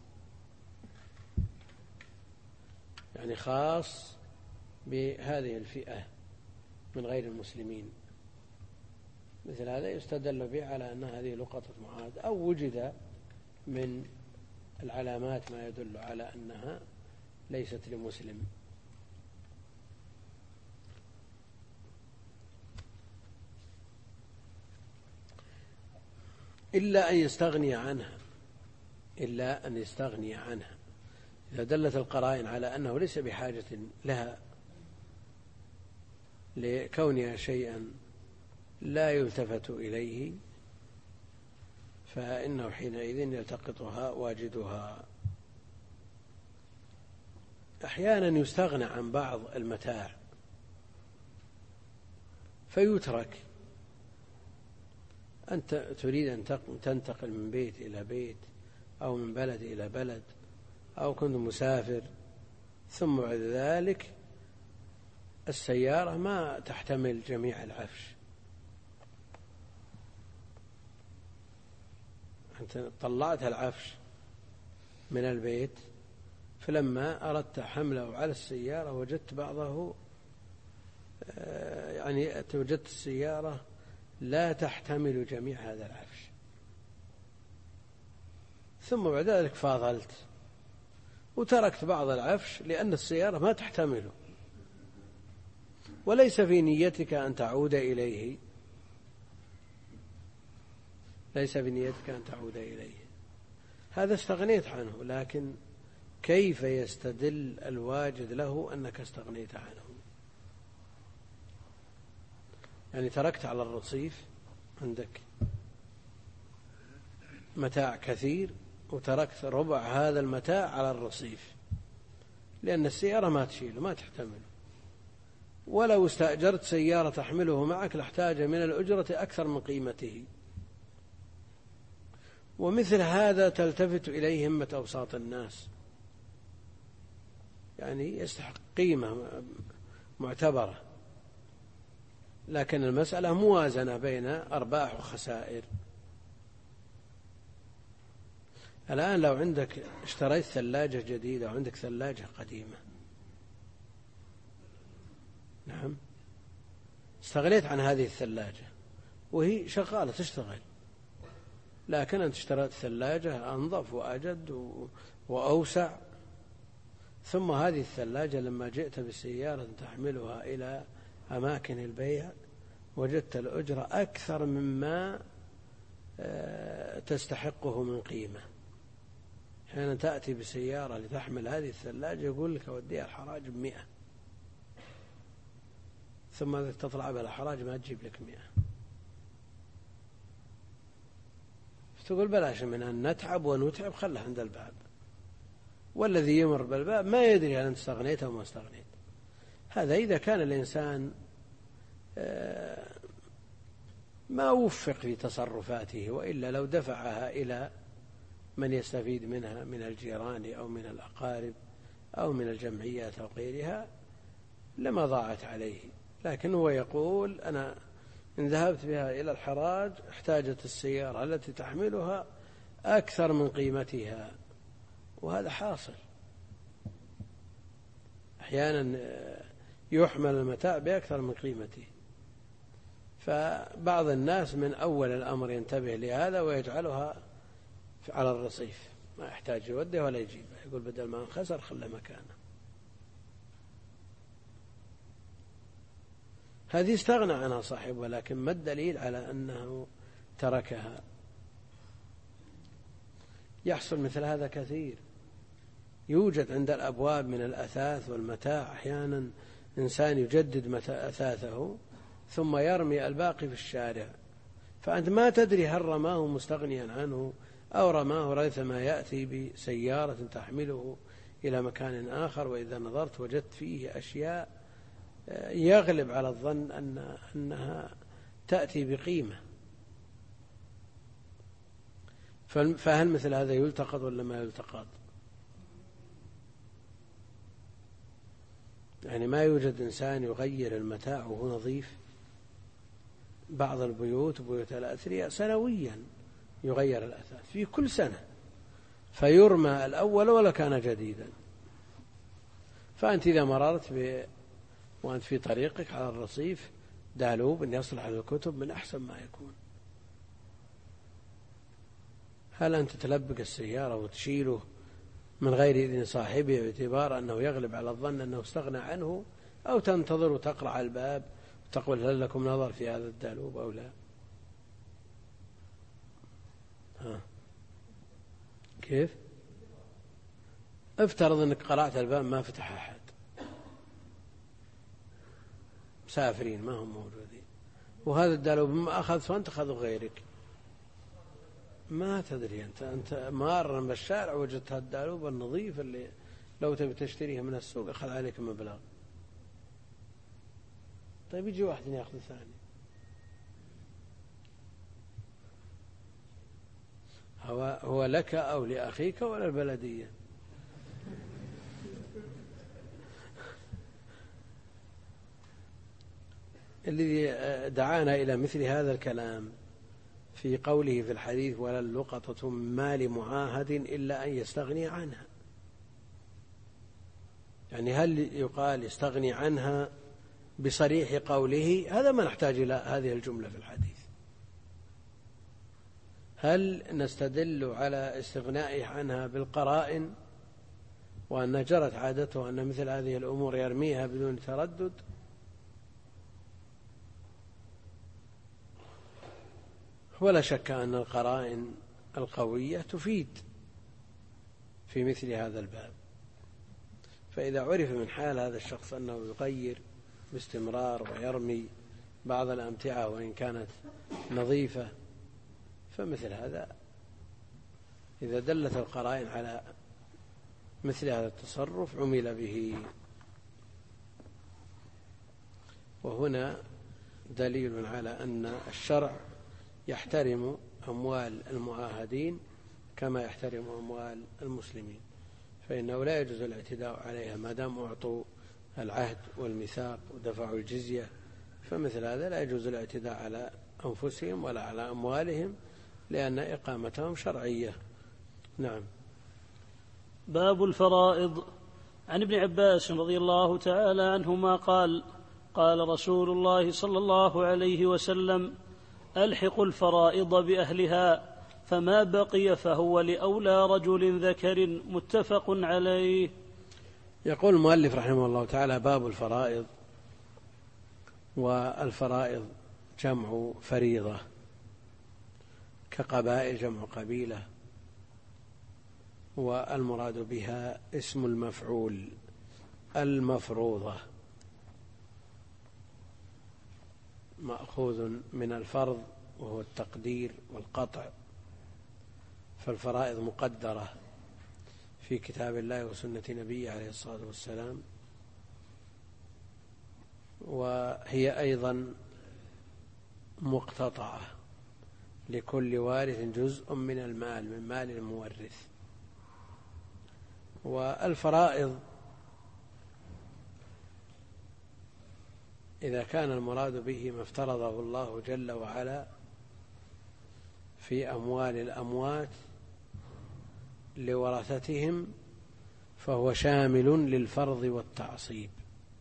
يعني خاص بهذه الفئة من غير المسلمين. مثل هذا يستدل به على أن هذه لقطة معاهد، أو وجد من العلامات ما يدل على أنها ليست لمسلم. إلا أن يستغني عنها، إلا أن يستغني عنها. إذا دلت القرائن على أنه ليس بحاجة لها لكونها شيئا لا يلتفت إليه، فإنه حينئذ يلتقطها واجدها. أحيانا يستغنى عن بعض المتاع فيترك. أنت تريد أن تنتقل من بيت إلى بيت أو من بلد إلى بلد، أو كنت مسافر، ثم بعد ذلك السيارة ما تحتمل جميع العفش، أنت طلعت العفش من البيت، فلما أردت حمله على السيارة وجدت بعضه، يعني وجدت السيارة لا تحتمل جميع هذا العفش، ثم بعد ذلك فاضلت وتركت بعض العفش لأن السيارة ما تحتمله، وليس في نيتك أن تعود إليه، ليس في نيتك أن تعود إليه، هذا استغنيت عنه. لكن كيف يستدل الواجد له أنك استغنيت عنه؟ يعني تركت على الرصيف، عندك متاع كثير وتركت ربع هذا المتاع على الرصيف لأن السيارة ما تشيله، ما تحتمله، ولو استأجرت سيارة تحمله معك لاحتاج من الأجرة أكثر من قيمته. ومثل هذا تلتفت إليه همة أوساط الناس، يعني يستحق قيمة معتبرة، لكن المسألة موازنة بين أرباح وخسائر. الآن لو عندك اشتريت ثلاجة جديدة وعندك ثلاجة قديمة، نعم، استغنيت عن هذه الثلاجة وهي شغالة تشتغل، لكن أنت اشتريت ثلاجة أنظف وأجد وأوسع، ثم هذه الثلاجة لما جئت بالسيارة تحملها إلى أماكن البيع وجدت الأجرة أكثر مما تستحقه من قيمة. حين تأتي بسيارة لتحمل هذه الثلاجة يقول لك أوديها الحراج 100، ثم تطلع بها الحراج ما تجيب لك 100، فتقول بلاش من أن نتعب ونتعب، خله عند الباب، والذي يمر بالباب ما يدري هل أنت استغنيت أو ما استغنيت. هذا إذا كان الإنسان ما وفق في تصرفاته، وإلا لو دفعها إلى من يستفيد منها من الجيران أو من الأقارب أو من الجمعيات أو غيرها لما ضاعت عليه. لكن هو يقول أنا إن ذهبت بها إلى الحراج احتاجت السيارة التي تحملها أكثر من قيمتها، وهذا حاصل. أحيانا يحمل المتاع بأكثر من قيمته، فبعض الناس من أول الأمر ينتبه لهذا ويجعلها على الرصيف، ما يحتاج يوده ولا يجيبه، يقول بدل ما انخسر خله مكانه. هذه استغنى عنها صاحبها، لكن ما الدليل على أنه تركها؟ يحصل مثل هذا كثير، يوجد عند الأبواب من الأثاث والمتاع أحيانا إنسان يجدد أثاثه ثم يرمي الباقي في الشارع، فأنت ما تدري هل رماه مستغنيا عنه أو رماه ريثما يأتي بسيارة تحمله إلى مكان آخر، وإذا نظرت وجدت فيه أشياء يغلب على الظن أنها تأتي بقيمة. فهل مثل هذا يلتقط ولا ما يلتقط؟ يعني ما يوجد إنسان يغير المتاع وهو نظيف. بعض البيوت بيوت الأثرياء سنويا يغير الأثاث في كل سنة، فيرمى الأول ولا كان جديدا. فأنت إذا مررت وأنت في طريقك على الرصيف دالوب أن يصلح على الكتب من أحسن ما يكون، هل أنت تلبق السيارة وتشيله من غير إذن صاحبه باعتبار أنه يغلب على الظن أنه استغنى عنه، أو تنتظر وتقرع الباب وتقول هل لكم نظر في هذا الدالوب أو لا؟ كيف؟ افترض أنك قرعت الباب ما فتح أحد، مسافرين ما هم موجودين، وهذا الدالوب ما أخذ وأنت أخذ غيرك، ما تدري أنت مارا بالشارع وجدت الدالوب النظيف اللي لو تبي تشتريه من السوق أخذ عليك مبلغ، طيب يجي واحد يأخذ ثاني. هو لك أو لأخيك ولا البلدية؟ الذي دعانا إلى مثل هذا الكلام في قوله في الحديث: ولا اللقطة من مال معاهد إلا أن يستغني عنها. يعني هل يقال يستغني عنها بصريح قوله؟ هذا ما نحتاج إلى هذه الجملة في الحديث. هل نستدل على استغنائه عنها بالقرائن وأن جرت عادته أن مثل هذه الأمور يرميها بدون تردد؟ ولا شك أن القرائن القوية تفيد في مثل هذا الباب. فإذا عرف من حال هذا الشخص أنه يغير باستمرار ويرمي بعض الأمتعة وإن كانت نظيفة، فمثل هذا إذا دلت القرائن على مثل هذا التصرف عمل به. وهنا دليل على أن الشرع يحترم أموال المعاهدين كما يحترم أموال المسلمين، فإنه لا يجوز الاعتداء عليها ما دام أعطوا العهد والميثاق ودفعوا الجزية، فمثل هذا لا يجوز الاعتداء على أنفسهم ولا على أموالهم لأن إقامتهم شرعية. نعم. باب الفرائض. عن ابن عباس رضي الله تعالى عنهما قال: قال رسول الله صلى الله عليه وسلم: ألحقوا الفرائض بأهلها، فما بقي فهو لأولى رجل ذكر. متفق عليه. يقول المؤلف رحمه الله تعالى: باب الفرائض. والفرائض جمع فريضة، كقبائل جمع قبيلة، والمراد بها اسم المفعول المفروضة، مأخوذ من الفرض وهو التقدير والقطع. فالفرائض مقدرة في كتاب الله وسنة نبيه عليه الصلاة والسلام، وهي أيضا مقتطعة لكل وارث جزء من المال، من مال المورث. والفرائض إذا كان المراد به ما افترضه الله جل وعلا في أموال الأموات لورثتهم فهو شامل للفرض والتعصيب،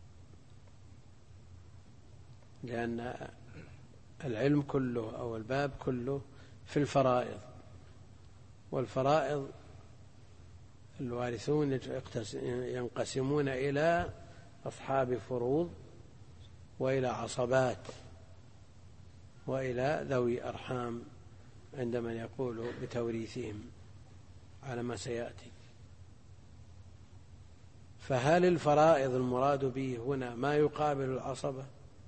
لأن العلم كله أو الباب كله في الفرائض. والفرائض الوارثون ينقسمون إلى أصحاب فروض وإلى عصبات وإلى ذوي أرحام عندما يقول بتوريثهم على ما سيأتي. فهل الفرائض المراد به هنا ما يقابل العصبة؟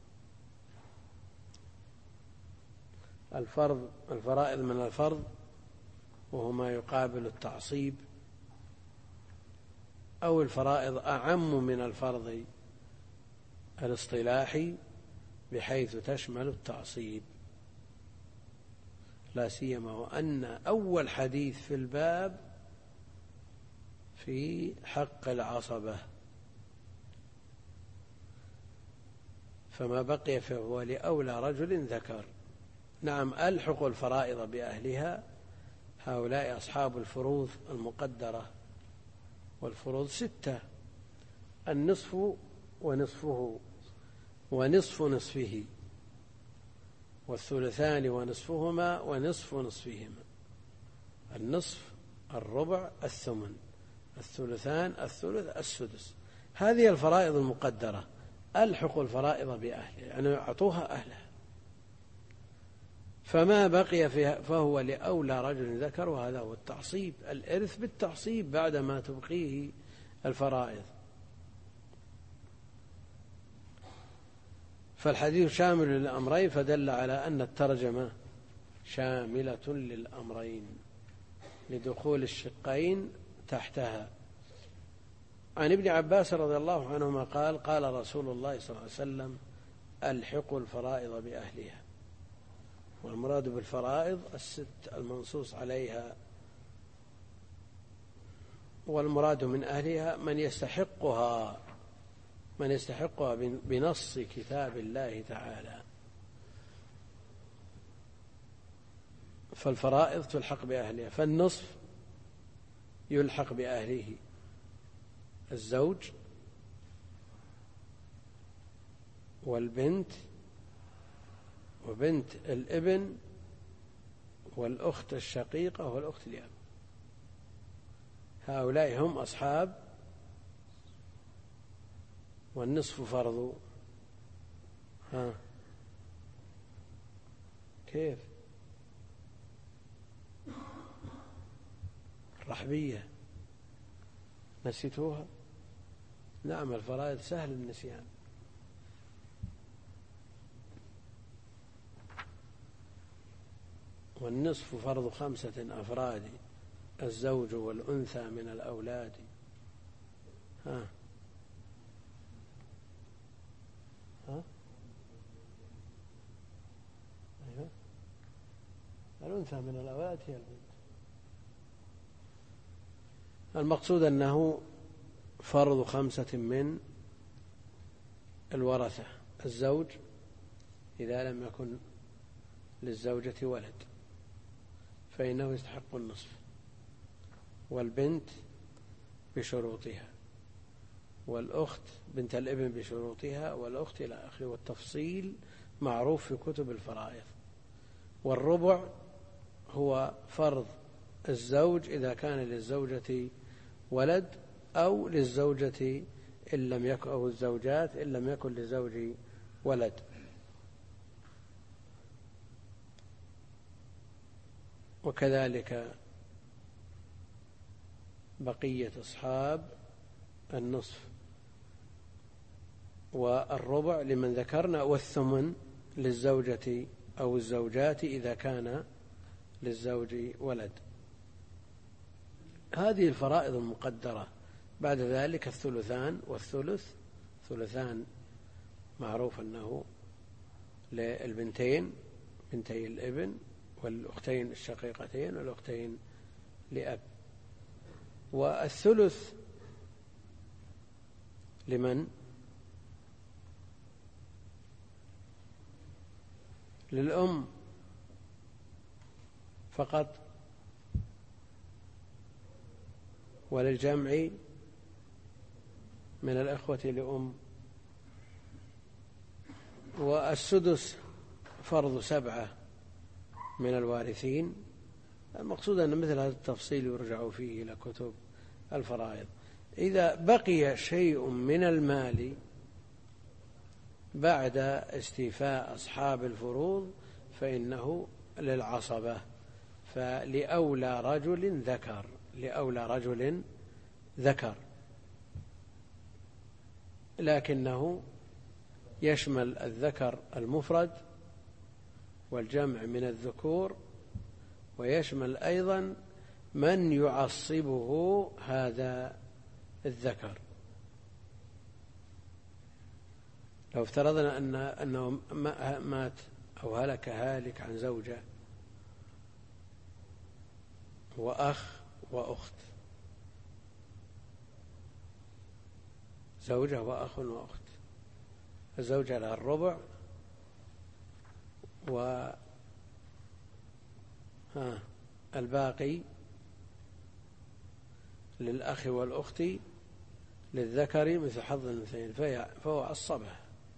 الفرائض من الفرض وهو ما يقابل التعصيب، أو الفرائض أعم من الفرض الاصطلاحي بحيث تشمل التعصيب، لا سيما وأن أول حديث في الباب في حق العصبة، فما بقي فهو لأولى رجل ذكر. نعم، ألحق الفرائض بأهلها، هؤلاء أصحاب الفروض المقدرة، والفروض 6: النصف ونصفه ونصف نصفه، والثلثان ونصفهما ونصف نصفهما. النصف الربع الثمن، الثلثان الثلث السدس. هذه الفرائض المقدرة. ألحق الفرائض بأهلها يعني أعطوها أهلها، فما بقي فهو لأولى رجل ذكر، وهذا هو التعصيب، الإرث بالتعصيب بعدما تبقيه الفرائض. فالحديث شامل للأمرين، فدل على أن الترجمة شاملة للأمرين لدخول الشقين تحتها. عن ابن عباس رضي الله عنهما قال: قال رسول الله صلى الله عليه وسلم: ألحقوا الفرائض بأهلها. والمراد بالفرائض 6 المنصوص عليها، والمراد من أهلها من يستحقها من يستحقها بنص كتاب الله تعالى. فالفرائض تلحق بأهلها، فالنصف يلحق بأهله الزوج والبنت وبنت الابن والأخت الشقيقة والأخت الأب، هؤلاء هم أصحاب، والنصف فرض كيف الرحبية نسيتوها؟ نعم، الفرائض سهل النسيان. والنصف فرض 5 أفراد الزوج والأنثى من الأولاد. أيوة. الأنثى من الأولاد هي البنت. المقصود أنه فرض 5 من الورثة الزوج إذا لم يكن للزوجة ولد فإنه يستحق النصف، والبنت بشروطها، والأخت بنت الابن بشروطها، والأخت إلى آخره، والتفصيل معروف في كتب الفرائض. والربع هو فرض الزوج إذا كان للزوجة ولد أو للزوجة إن لم يكن، أو الزوجات إن لم يكن للزوج ولد. وكذلك بقية أصحاب النصف والربع لمن ذكرنا، والثمن للزوجة أو الزوجات إذا كان للزوج ولد. هذه الفرائض المقدرة. بعد ذلك الثلثان والثلث. ثلثان معروف أنه للبنتين بنتي الابن والأختين الشقيقتين والأختين لأب. والثلث لمن؟ للأم فقط، وللجمع من الأخوة لأم. والسدس فرض 7 من الوارثين. المقصود أن مثل هذا التفصيل يرجع فيه إلى كتب الفرائض. إذا بقي شيء من المال بعد استيفاء أصحاب الفروض فإنه للعصبة، فلأولى رجل ذكر، لأولى رجل ذكر، لكنه يشمل الذكر المفرد والجمع من الذكور، ويشمل أيضا من يعصبه هذا الذكر. لو افترضنا أنه مات أو هلك هالك عن زوجة وأخ وأخت، زوجة وأخ وأخت، الزوجة لها الربع الباقي للأخ والأخت للذكر مثل حظ الأنثيين، فهو عصبه.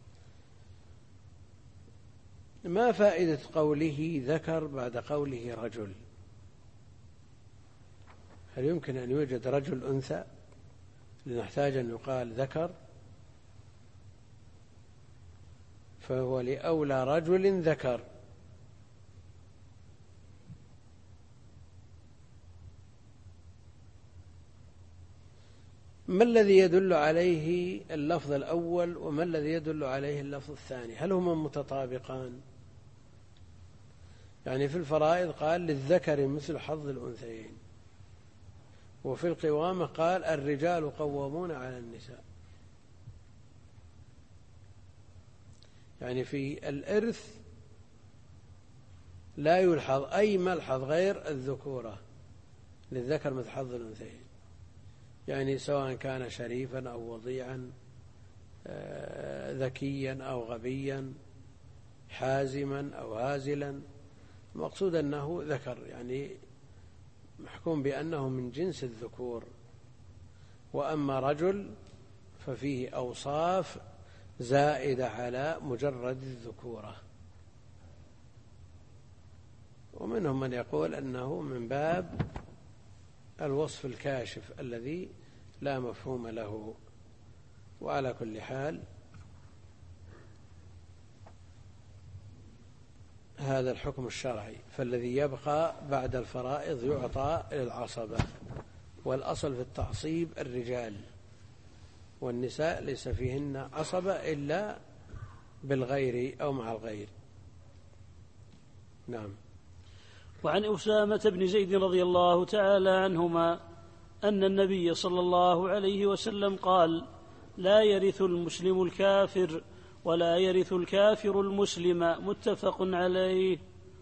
ما فائدة قوله ذكر بعد قوله رجل؟ هل يمكن أن يوجد رجل أنثى لنحتاج أن يقال ذكر؟ فهو لأولى رجل ذكر. ما الذي يدل عليه اللفظ الأول وما الذي يدل عليه اللفظ الثاني؟ هل هما متطابقان؟ يعني في الفرائض قال للذكر مثل حظ الأنثيين، وفي القوامة قال الرجال قوامون على النساء. يعني في الإرث لا يلحظ أي ملحظ غير الذكورة، للذكر مثل حظ الأنثيين، يعني سواء كان شريفا أو وضيعا ذكيا أو غبيا، حازما أو هازلا. المقصود أنه ذكر، يعني محكوم بأنه من جنس الذكور. وأما رجل ففيه أوصاف زائدة على مجرد الذكورة. ومنهم من يقول أنه من باب الوصف الكاشف الذي لا مفهوم له. وعلى كل حال هذا الحكم الشرعي، فالذي يبقى بعد الفرائض يعطى للعصبة، والأصل في التعصيب الرجال، والنساء ليس فيهن عصبة إلا بالغير أو مع الغير. نعم. وعن أسامة بن زيد رضي الله تعالى عنهما أن النبي صلى الله عليه وسلم قال: لا يرث المسلم الكافر ولا يرث الكافر المسلم. متفق عليه.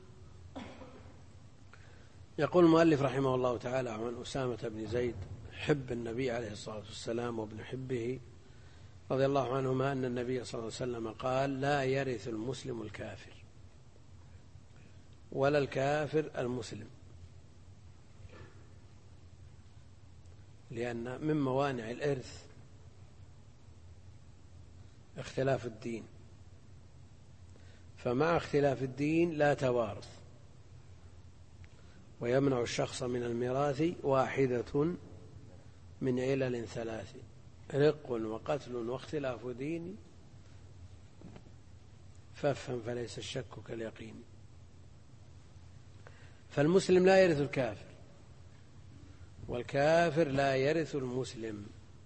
يقول المؤلف رحمه الله تعالى عن أسامة بن زيد حب النبي عليه الصلاة والسلام وابن حبه رضي الله عنهما أن النبي صلى الله عليه وسلم قال: لا يرث المسلم الكافر ولا الكافر المسلم، لأن من موانع الإرث اختلاف الدين، فمع اختلاف الدين لا توارث. ويمنع الشخص من الميراث واحدة من علل ثلاث: رق وقتل واختلاف دين، فافهم فليس الشك كاليقين. فالمسلم لا يرث الكافر، والكافر لا يرث المسلم.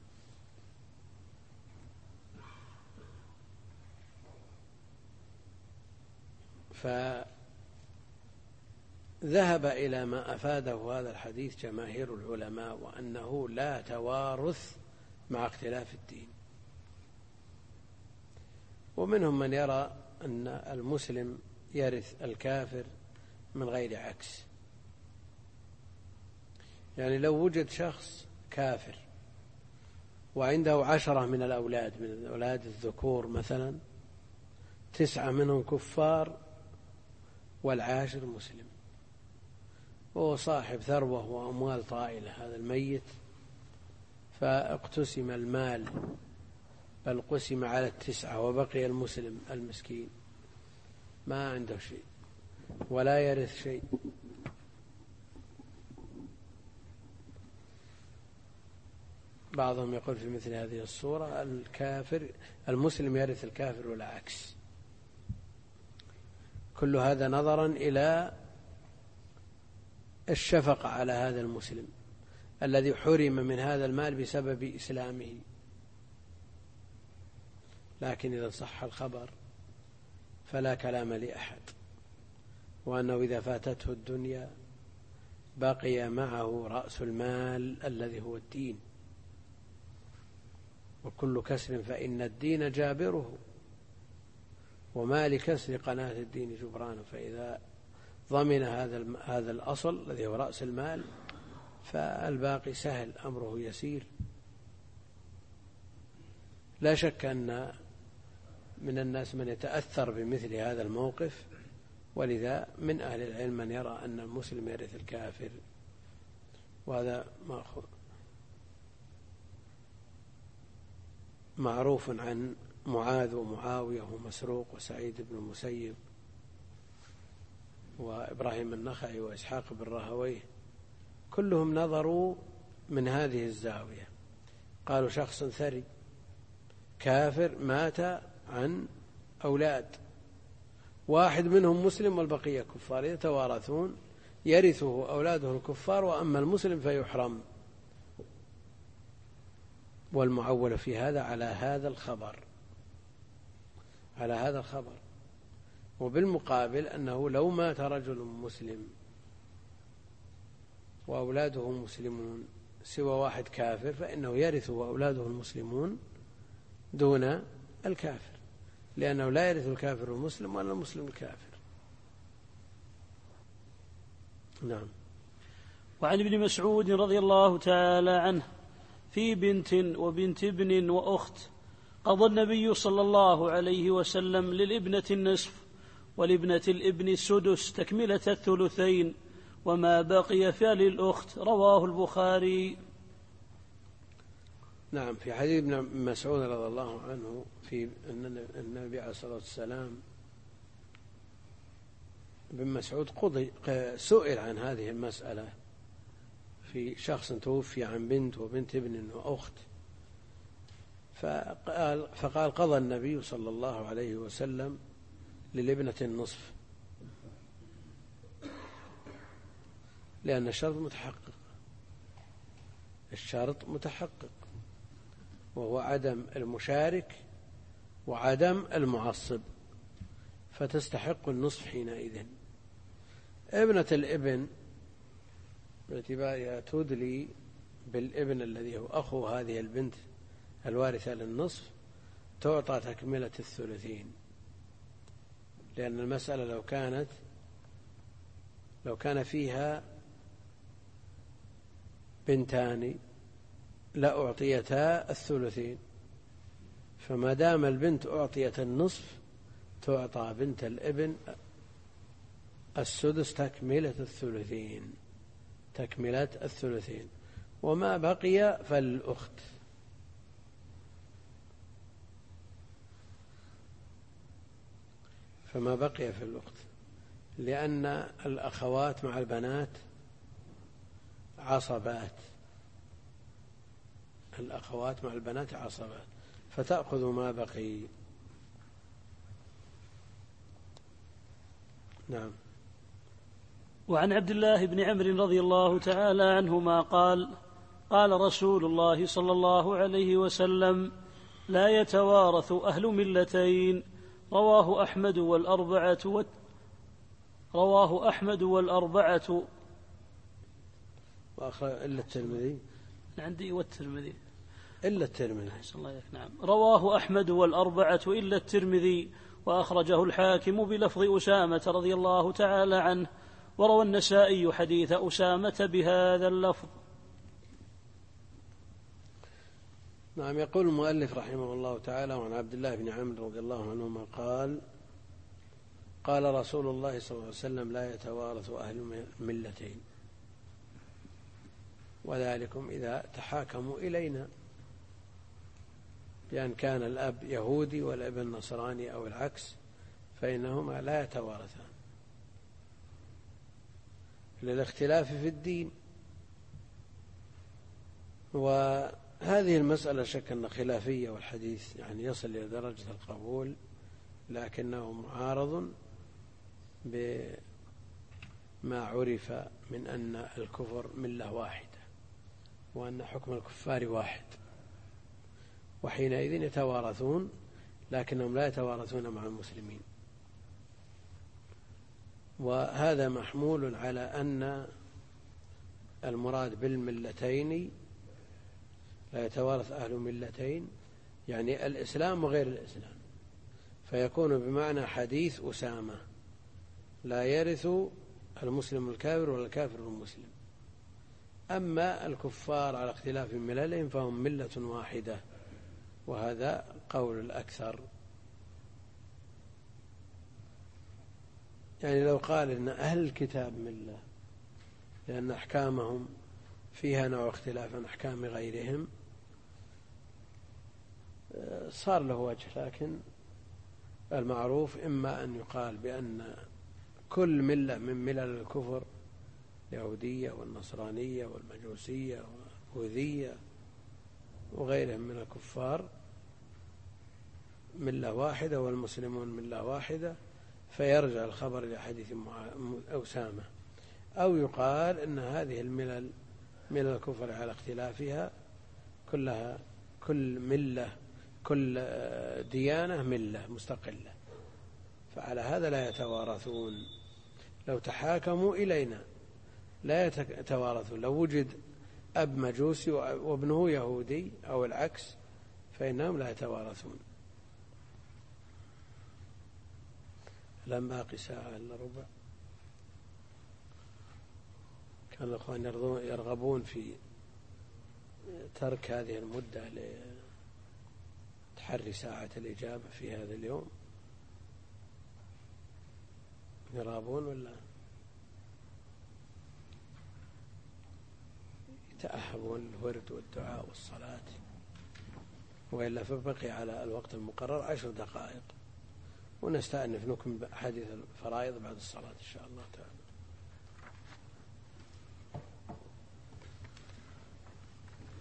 فذهب إلى ما أفاده هذا الحديث جماهير العلماء، وأنه لا توارث مع اختلاف الدين. ومنهم من يرى أن المسلم يرث الكافر من غير عكس، يعني لو وجد شخص كافر وعنده 10 من الأولاد، من الأولاد الذكور مثلا، 9 منهم كفار والعاشر مسلم، وهو صاحب ثروة وأموال طائلة هذا الميت، فاقتسم المال بل قسم على 9 وبقي المسلم المسكين ما عنده شيء ولا يرث شيء. بعضهم يقول في مثل هذه الصورة الكافر المسلم يرث الكافر ولا عكس. كل هذا نظرا إلى الشفقة على هذا المسلم الذي حرم من هذا المال بسبب إسلامه. لكن إذا صح الخبر فلا كلام لأحد، وأنه إذا فاتته الدنيا بقي معه رأس المال الذي هو الدين، وكل كسر فإن الدين جابره، وما لكسر قناة الدين جبران. فإذا ضمن هذا الأصل الذي هو رأس المال فالباقي سهل، أمره يسير. لا شك أن من الناس من يتأثر بمثل هذا الموقف، ولذا من أهل العلم من يرى أن المسلم يرث الكافر، وهذا معروف عن معاذ ومعاوية ومسروق وسعيد بن المسيب وإبراهيم النخعي وإسحاق بن راهويه، كلهم نظروا من هذه الزاوية. قالوا شخص ثري كافر مات عن أولاد، واحد منهم مسلم والبقية كفار، يتوارثون، يرثه أولاده الكفار، وأما المسلم فيحرم. والمعول في هذا على هذا الخبر. وبالمقابل أنه لو مات رجل مسلم وأولاده مسلمون سوى واحد كافر فإنه يرثه وأولاده المسلمون دون الكافر، لأنه لا يرث الكافر المسلم ولا المسلم الكافر. نعم. وعن ابن مسعود رضي الله تعالى عنه: في بنت وبنت ابن وأخت قضى النبي صلى الله عليه وسلم للابنة النصف ولابنة الابن السدس تكملة الثلثين، وما بقي فللأخت. رواه البخاري. نعم. في حديث ابن مسعود رضي الله عنه في أن النبي عليه الصلاة والسلام ابن مسعود سئل عن هذه المسألة في شخص توفي عن بنت وبنت ابن وأخت، فقال قضى النبي صلى الله عليه وسلم للابنة النصف، لأن الشرط متحقق وهو عدم المشارك وعدم المعصب، فتستحق النصف حينئذ. ابنة الابن باعتبارها تدلي بالابن الذي هو أخو هذه البنت الوارثة للنصف تعطى تكملة الثلثين، لأن المسألة لو كان فيها بنتان لأعطيتا الثلثين، فما دام البنت أعطيت النصف تعطى بنت الابن السدس تكملة الثلثين، وما بقي فالأخت. فما بقي في الأخت، لأن الأخوات مع البنات عصبات، فتأخذ ما بقي. نعم. وعن عبد الله بن عمرو رضي الله تعالى عنهما قال: قال رسول الله صلى الله عليه وسلم: لا يتوارث أهل ملتين. رواه أحمد والأربعة إلا الترمذي. عندي والترمذي إلا الترمذي. نعم. رواه أحمد والأربعة إلا الترمذي، وأخرجه الحاكم بلفظ أسامة رضي الله تعالى عنه، وروى النسائي حديث أسامة بهذا اللفظ. نعم. يقول المؤلف رحمه الله تعالى: وعن عبد الله بن عمرو رضي الله عنهما قال: قال رسول الله صلى الله عليه وسلم: لا يتوارث أهل ملتين، وذلكم إذا تحاكموا إلينا، بأن كان الأب يهودي والابن نصراني أو العكس، فإنهما لا يتوارثان للاختلاف في الدين. وهذه المسألة شك أن خلافية، والحديث يعني يصل إلى درجة القبول، لكنه معارض بما عرف من أن الكفر ملة واحدة، وأن حكم الكفار واحد، وحينئذ يتوارثون، لكنهم لا يتوارثون مع المسلمين. وهذا محمول على أن المراد بالملتين لا يتوارث أهل ملتين، يعني الإسلام وغير الإسلام، فيكون بمعنى حديث أسامة: لا يرث المسلم الكافر ولا الكافر المسلم. أما الكفار على اختلاف مللهم فهم ملة واحدة، وهذا قول الأكثر. يعني لو قال إن أهل الكتاب ملة لأن أحكامهم فيها نوع اختلاف عن أحكام غيرهم صار له وجه، لكن المعروف إما أن يقال بأن كل ملة من ملل الكفر، اليهودية والنصرانية والمجوسية والبوذية وغيرهم من الكفار، ملة واحدة والمسلمون ملة واحدة، فيرجع الخبر إلى حديث أسامة. أو يقال إن هذه الملل من الكفر على اختلافها كلها، كل ملة كل ديانة ملة مستقلة، فعلى هذا لا يتوارثون. لو تحاكموا إلينا لا يتوارثون، لو وجد أب مجوسي وابنه يهودي أو العكس فإنهم لا يتوارثون. لم باقي ساعة إلا ربع. كان الأخوان يرغبون في ترك هذه المدة تحري ساعة الإجابة في هذا اليوم؟ يرابون ولا يتأهبون الورد والدعاء والصلاة؟ وإلا فبقي على الوقت المقرر 10 دقائق، ونستأنف نكمل حديث الفرائض بعد الصلاة إن شاء الله تعالى.